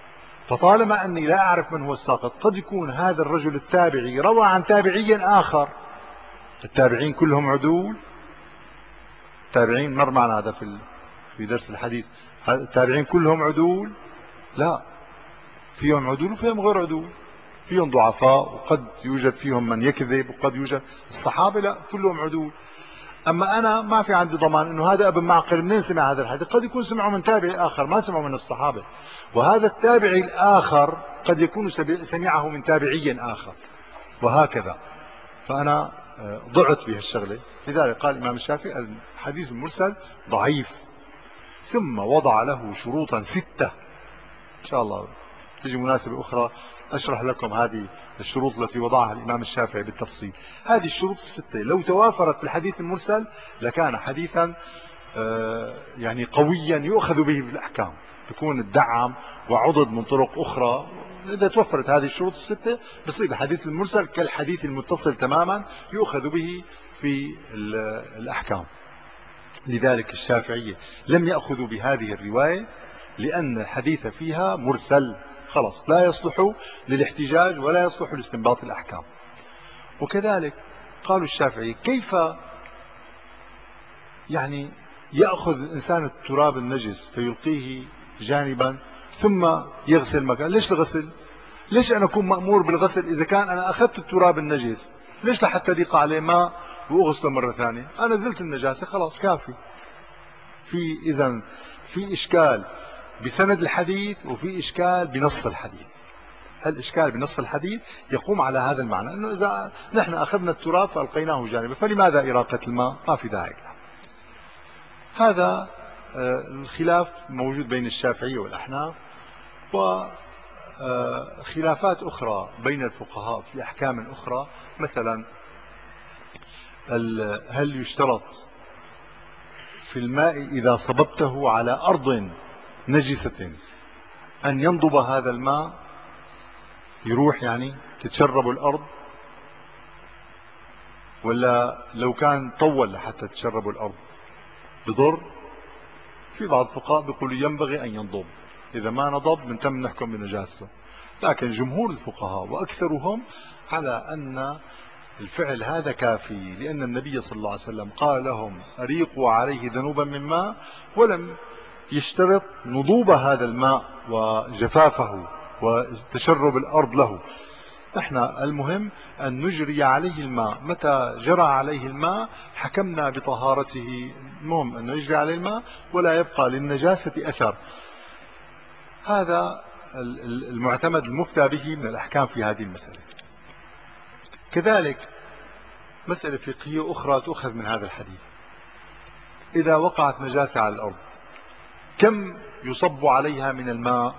فطالما أني لا أعرف من هو الساقط، قد يكون هذا الرجل التابعي روى عن تابعي آخر. التابعين كلهم عدول؟ التابعين مر معنا هذا في في درس الحديث، التابعين كلهم عدول؟ لا، فيهم عدول وفيهم غير عدول، فيهم ضعفاء وقد يوجد فيهم من يكذب وقد يوجد. الصحابة لا، كلهم عدول. أما أنا ما في عندي ضمان أنه هذا ابن معقل منين سمع هذا الحديث، قد يكون سمعه من تابعي آخر ما سمعه من الصحابة، وهذا التابعي الآخر قد يكون سمعه من تابعي آخر، وهكذا. فأنا ضعت بهالشغلة. لذلك قال الإمام الشافعي الحديث المرسل ضعيف، ثم وضع له شروطا ستة. إن شاء الله تجي مناسبة أخرى أشرح لكم هذه الشروط التي وضعها الإمام الشافعي بالتفصيل. هذه الشروط الستة لو توافرت في الحديث المرسل لكان حديثا يعني قويا يؤخذ به بالأحكام، يكون الدعم وعضد من طرق أخرى. إذا توفرت هذه الشروط الستة بصير الحديث المرسل كالحديث المتصل تماما يؤخذ به في الأحكام. لذلك الشافعية لم يأخذوا بهذه الرواية لأن الحديث فيها مرسل، خلاص لا يصلح للاحتجاج ولا يصلح لاستنباط الأحكام. وكذلك قالوا الشافعي كيف يعني يأخذ الإنسان التراب النجس فيلقيه جانبا ثم يغسل مكان؟ ليش الغسل؟ ليش أنا أكون مأمور بالغسل إذا كان أنا أخذت التراب النجس؟ ليش لحتى أضيق عليه ماء وأغسله مرة ثانية؟ أنا زلت النجاسة خلاص كافي. في إذن في إشكال بسند الحديث وفي إشكال بنص الحديث. الإشكال بنص الحديث يقوم على هذا المعنى، أنه إذا نحن أخذنا التراب فألقيناه جانبا فلماذا إراقة الماء؟ ما في داعي له. هذا الخلاف موجود بين الشافعية والأحناف، وخلافات أخرى بين الفقهاء في أحكام أخرى. مثلا هل يشترط في الماء إذا صببته على أرض نجسة أن ينضب هذا الماء، يروح يعني تتشرب الأرض، ولا لو كان طول لحتى تتشرب الأرض بضر؟ في بعض الفقهاء بيقولوا ينبغي أن ينضب، إذا ما نضب من تم نحكم بنجاسته. لكن جمهور الفقهاء وأكثرهم على أن الفعل هذا كافي، لأن النبي صلى الله عليه وسلم قال لهم أريقوا عليه ذنوبا من ماء، ولم يشترط نضوب هذا الماء وجفافه وتشرب الأرض له. احنا المهم أن نجري عليه الماء، متى جرى عليه الماء حكمنا بطهارته. المهم أن يجري عليه الماء ولا يبقى للنجاسة أثر. هذا المعتمد المفتى به من الأحكام في هذه المسألة. كذلك مسألة فقهية أخرى تؤخذ من هذا الحديث: إذا وقعت نجاسة على الأرض كم يصب عليها من الماء؟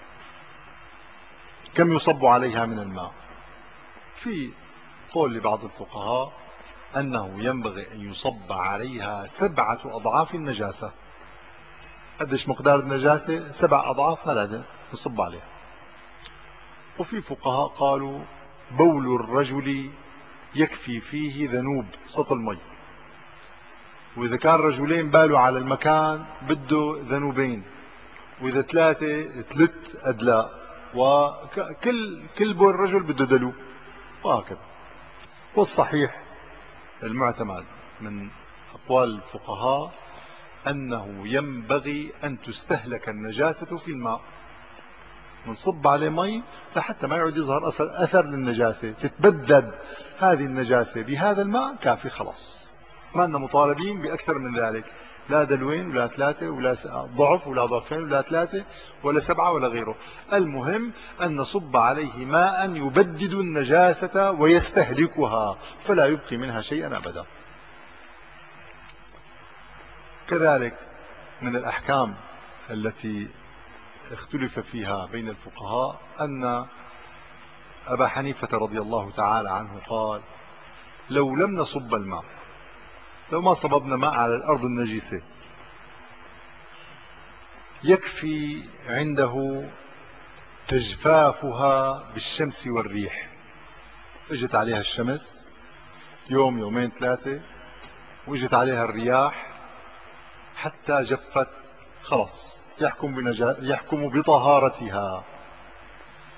كم يصب عليها من الماء؟ في قول لبعض الفقهاء أنه ينبغي أن يصب عليها سبعة أضعاف النجاسة. قديش مقدار النجاسة؟ سبع أضعاف هذا يصب عليها. وفي فقهاء قالوا بول الرجل يكفي فيه ذنوب سطل مي، وإذا كان رجلين بالوا على المكان بده ذنوبين، وإذا ثلاثة ثلاث أدلاء، وكل كل بول رجل بده دلو، وهكذا. والصحيح المعتمد من أقوال الفقهاء أنه ينبغي أن تستهلك النجاسة في الماء، ونصب عليه مي لحتى ما يعود يظهر أثر, أثر للنجاسة، تتبدد هذه النجاسة بهذا الماء كافي خلاص. ما أننا مطالبين بأكثر من ذلك، لا دلوين ولا ثلاثة ولا ضعف ولا ضعفين ولا ثلاثة ولا سبعة ولا غيره. المهم أن نصب عليه ماء يبدد النجاسة ويستهلكها فلا يبقي منها شيئا أبدا. كذلك من الأحكام التي اختلف فيها بين الفقهاء أن أبا حنيفة رضي الله تعالى عنه قال: لو لم نصب الماء، لو ما صببنا ماء على الأرض النجسة، يكفي عنده تجفافها بالشمس والريح. اجت عليها الشمس يوم يومين ثلاثة، واجت عليها الرياح حتى جفت، خلاص يحكم, بنجا يحكم بطهارتها.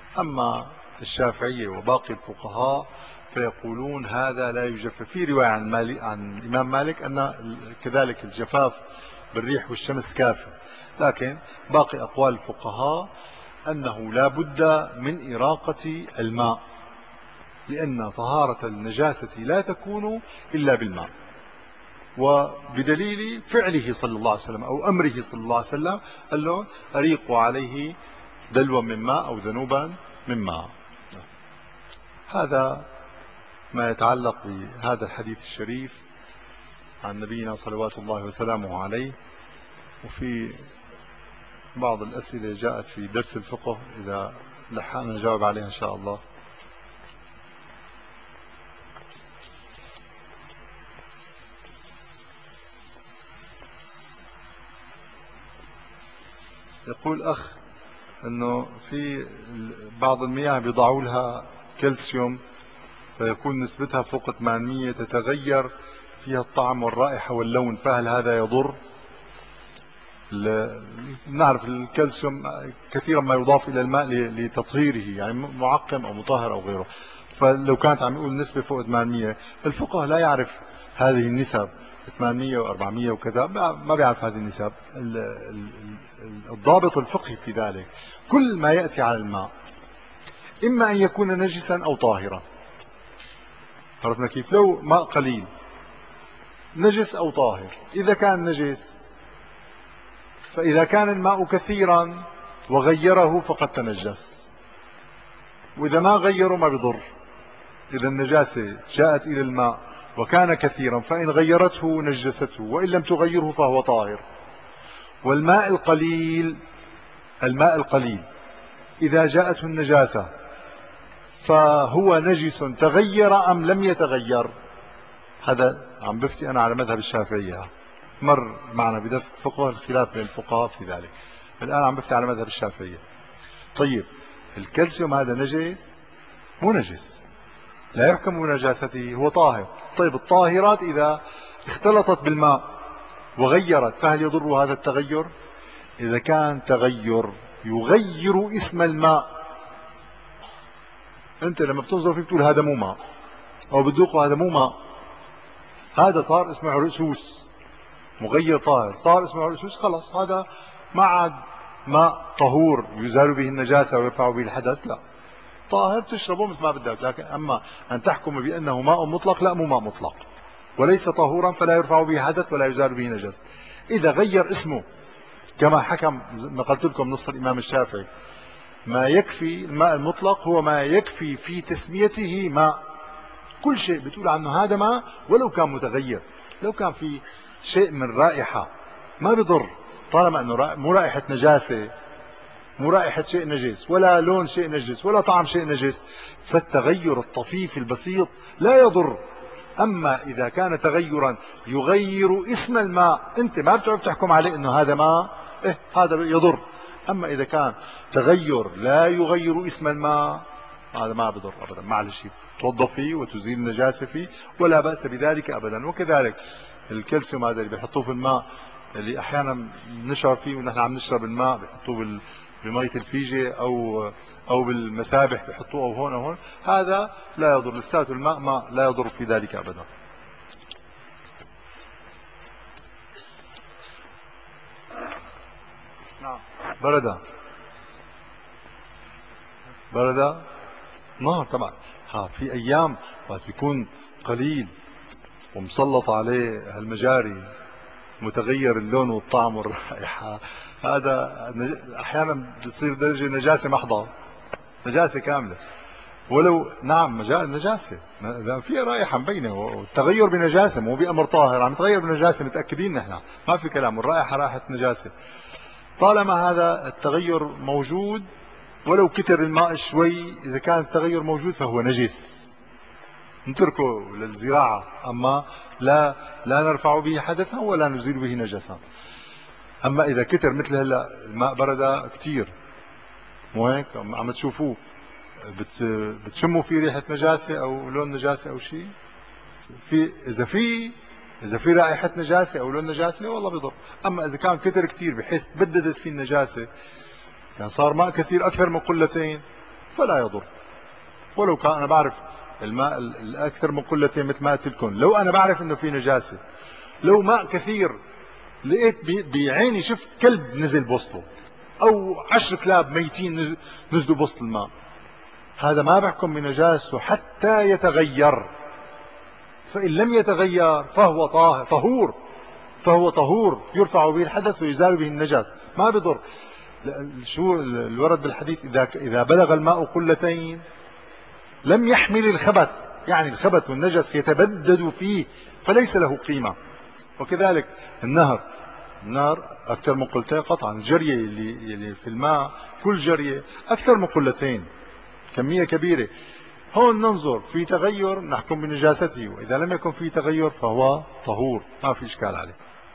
أما الشافعية وباقي الفقهاء فيقولون هذا لا يجفف. في رواية عن مالك عن الإمام مالك أن كذلك الجفاف بالريح والشمس كافي، لكن باقي أقوال الفقهاء أنه لا بد من إراقة الماء، لأن طهارة النجاسة لا تكون إلا بالماء، وبدليل فعله صلى الله عليه وسلم أو أمره صلى الله عليه وسلم قال له أريقوا عليه دلوا من ماء أو ذنوبا من ماء. هذا ما يتعلق بهذا الحديث الشريف عن نبينا صلوات الله وسلامه عليه. وفي بعض الأسئلة جاءت في درس الفقه إذا لحقنا نجاوب عليها إن شاء الله. يقول أخ أنه في بعض المياه بيضعوا لها كالسيوم فيكون نسبتها فوق ثمانمية، تتغير فيها الطعم والرائحة واللون، فهل هذا يضر؟ نعرف الكالسيوم كثيرا ما يضاف إلى الماء لتطهيره، يعني معقم أو مطهر أو غيره، فلو كانت عم يقول نسبة فوق ثمانمية، الفقه لا يعرف هذه النسب ثمانمية وأربعمية وكذا، ما بيعرف هذه النسب. الضابط الفقهي في ذلك كل ما يأتي على الماء إما أن يكون نجسا أو طاهرا. عرفنا كيف؟ لو ماء قليل نجس أو طاهر، إذا كان نجس فإذا كان الماء كثيرا وغيره فقد تنجس، وإذا ما غيره ما بضر. إذا النجاسة جاءت إلى الماء وكان كثيرا فإن غيرته نجسته، وإن لم تغيره فهو طاهر. والماء القليل الماء القليل إذا جاءته النجاسة فهو نجس تغير أم لم يتغير. هذا عم بفتي أنا على مذهب الشافعية، مر معنا بدرس الفقه الخلاف بين الفقهاء في ذلك، الآن عم بفتي على مذهب الشافعية. طيب الكالسيوم هذا نجس؟ مو نجس، لا يحكم بنجاسته، هو طاهر. طيب الطاهرات إذا اختلطت بالماء وغيرت فهل يضر هذا التغير؟ إذا كان تغير يغير اسم الماء، أنت لما بتنظر فيه بتقول هذا مو ماء، أو بتذوقه هذا مو ماء، هذا صار اسمه رؤسوس، مغير طاهر صار اسمه رؤسوس، خلص هذا ما عاد ماء طهور يزال به النجاسة ويرفع به الحدث، لا، طاهر تشربه مثل ما بدك. لكن أما أن تحكم بأنه ماء مطلق، لا، مو ماء مطلق، وليس طهورا فلا يرفع به حدث ولا يزال به نجاسة. إذا غير اسمه كما حكم، نقلت لكم نص الإمام الشافعي، ما يكفي الماء المطلق هو ما يكفي في تسميته ماء. كل شيء بتقول عنه هذا ماء ولو كان متغير، لو كان في شيء من رائحة ما بضر، طالما أنه مو رائحة نجاسة، مو رائحة شيء نجس، ولا لون شيء نجس، ولا طعم شيء نجس، فالتغير الطفيف البسيط لا يضر. أما إذا كان تغيرا يغير اسم الماء، أنت ما بتعرف تحكم عليه أنه هذا ماء، إيه هذا يضر. أما إذا كان تغير لا يغير اسم الماء، هذا ما بضر أبدا، معلش توظف فيه وتزيل النجاسة فيه ولا بأس بذلك أبدا. وكذلك الكالسيوم هذا اللي بيحطوه في الماء، اللي أحيانا نشعر فيه ونحن عم نشرب الماء، بيحطوه بمية الفيجة أو أو بالمسابح بيحطوه أو هون أو هون، هذا لا يضر، لساته الماء ما لا يضر في ذلك أبدا. نعم. بردة بردة نار طبعا. ها في أيام وقت بيكون قليل ومسلط عليه هالمجاري، متغير اللون والطعم والرائحة، هذا أحيانا بيصير درجة نجاسة محضة، نجاسة كاملة، ولو نعم مجال نجاسة في رائحة مبينة، والتغير بنجاسة مو بأمر طاهر، عم يتغير بنجاسة متأكدين نحن، ما في كلام، والرائحة رائحة نجاسة. طالما هذا التغير موجود ولو كتر الماء شوي، إذا كان التغير موجود فهو نجس، نتركه للزراعة، أما لا لا نرفع به حدثا ولا نزيل به نجسا. أما إذا كتر مثل هلا الماء بردة كتير، مو هيك عم تشوفوه، بت بتشموا فيه ريحة نجاسة أو لون نجاسة أو شيء، في إذا في إذا في رائحة نجاسة أو لون نجاسة والله بيضر. أما إذا كان كتر كتير بحيث تبددت فيه النجاسة، يعني صار ماء كثير أكثر من قلتين، فلا يضر. ولو كان أنا بعرف الماء الأكثر من قلتين مثل ماء الكون، لو أنا بعرف إنه في نجاسة، لو ماء كثير لقيت بعيني شفت كلب نزل بوسطه أو عشر كلاب ميتين نزلوا بوسط الماء، هذا ما بحكم بنجاسته حتى يتغير. فإن لم يتغير فهو طاهر طهور، فهو طهور يرفع به الحدث ويزال به النجاس، ما بضر. شو الورد بالحديث؟ إذا إذا بلغ الماء قلتين لم يحمل الخبث، يعني الخبث والنجس يتبدد فيه فليس له قيمة. وكذلك النهر، النهر أكثر من قلتين قطعا. الجرية اللي, اللي في الماء كل جرية أكثر من قلتين، كمية كبيرة. هون ننظر في تغير نحكم بنجاسته، وإذا لم يكن في تغير فهو طهور، ما في إشكال عليه.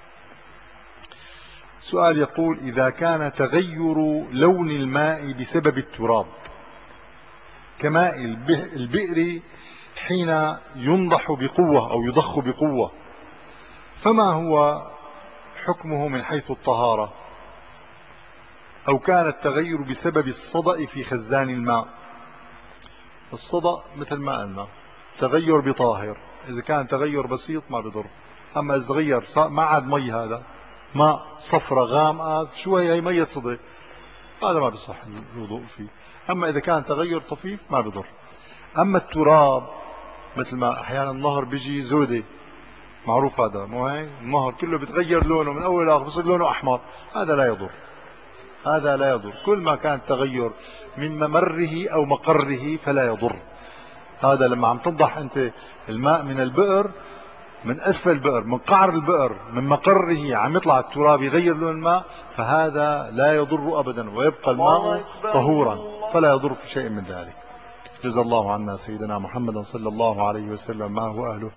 سؤال يقول: إذا كان تغير لون الماء بسبب التراب كماء البئر حين ينضح بقوة أو يضخ بقوة، فما هو حكمه من حيث الطهارة؟ أو كان التغير بسبب الصدأ في خزان الماء. الصدأ مثل ما قلنا تغير بطاهر، إذا كان تغير بسيط ما بضر. أما إذا تغير ما عاد مي، هذا ماء صفرة غامقة شوية، هي مية صدى، هذا ما بصح الوضوء فيه. أما إذا كان تغير طفيف ما بضر. أما التراب مثل ما أحيانا النهر بيجي زودة، معروف هذا مو هيك؟ النهر كله بتغير لونه من أول لآخر بصير لونه أحمر، هذا لا يضر، هذا لا يضر. كل ما كان تغير من ممره أو مقره فلا يضر. هذا لما عم تنضح أنت الماء من البئر، من أسفل البئر، من قعر البئر، من مقره عم يطلع التراب يغير لون الماء، فهذا لا يضر أبدا ويبقى الماء طهورا، فلا يضر في شيء من ذلك. جزا الله عنا سيدنا محمد صلى الله عليه وسلم ما هو أهله.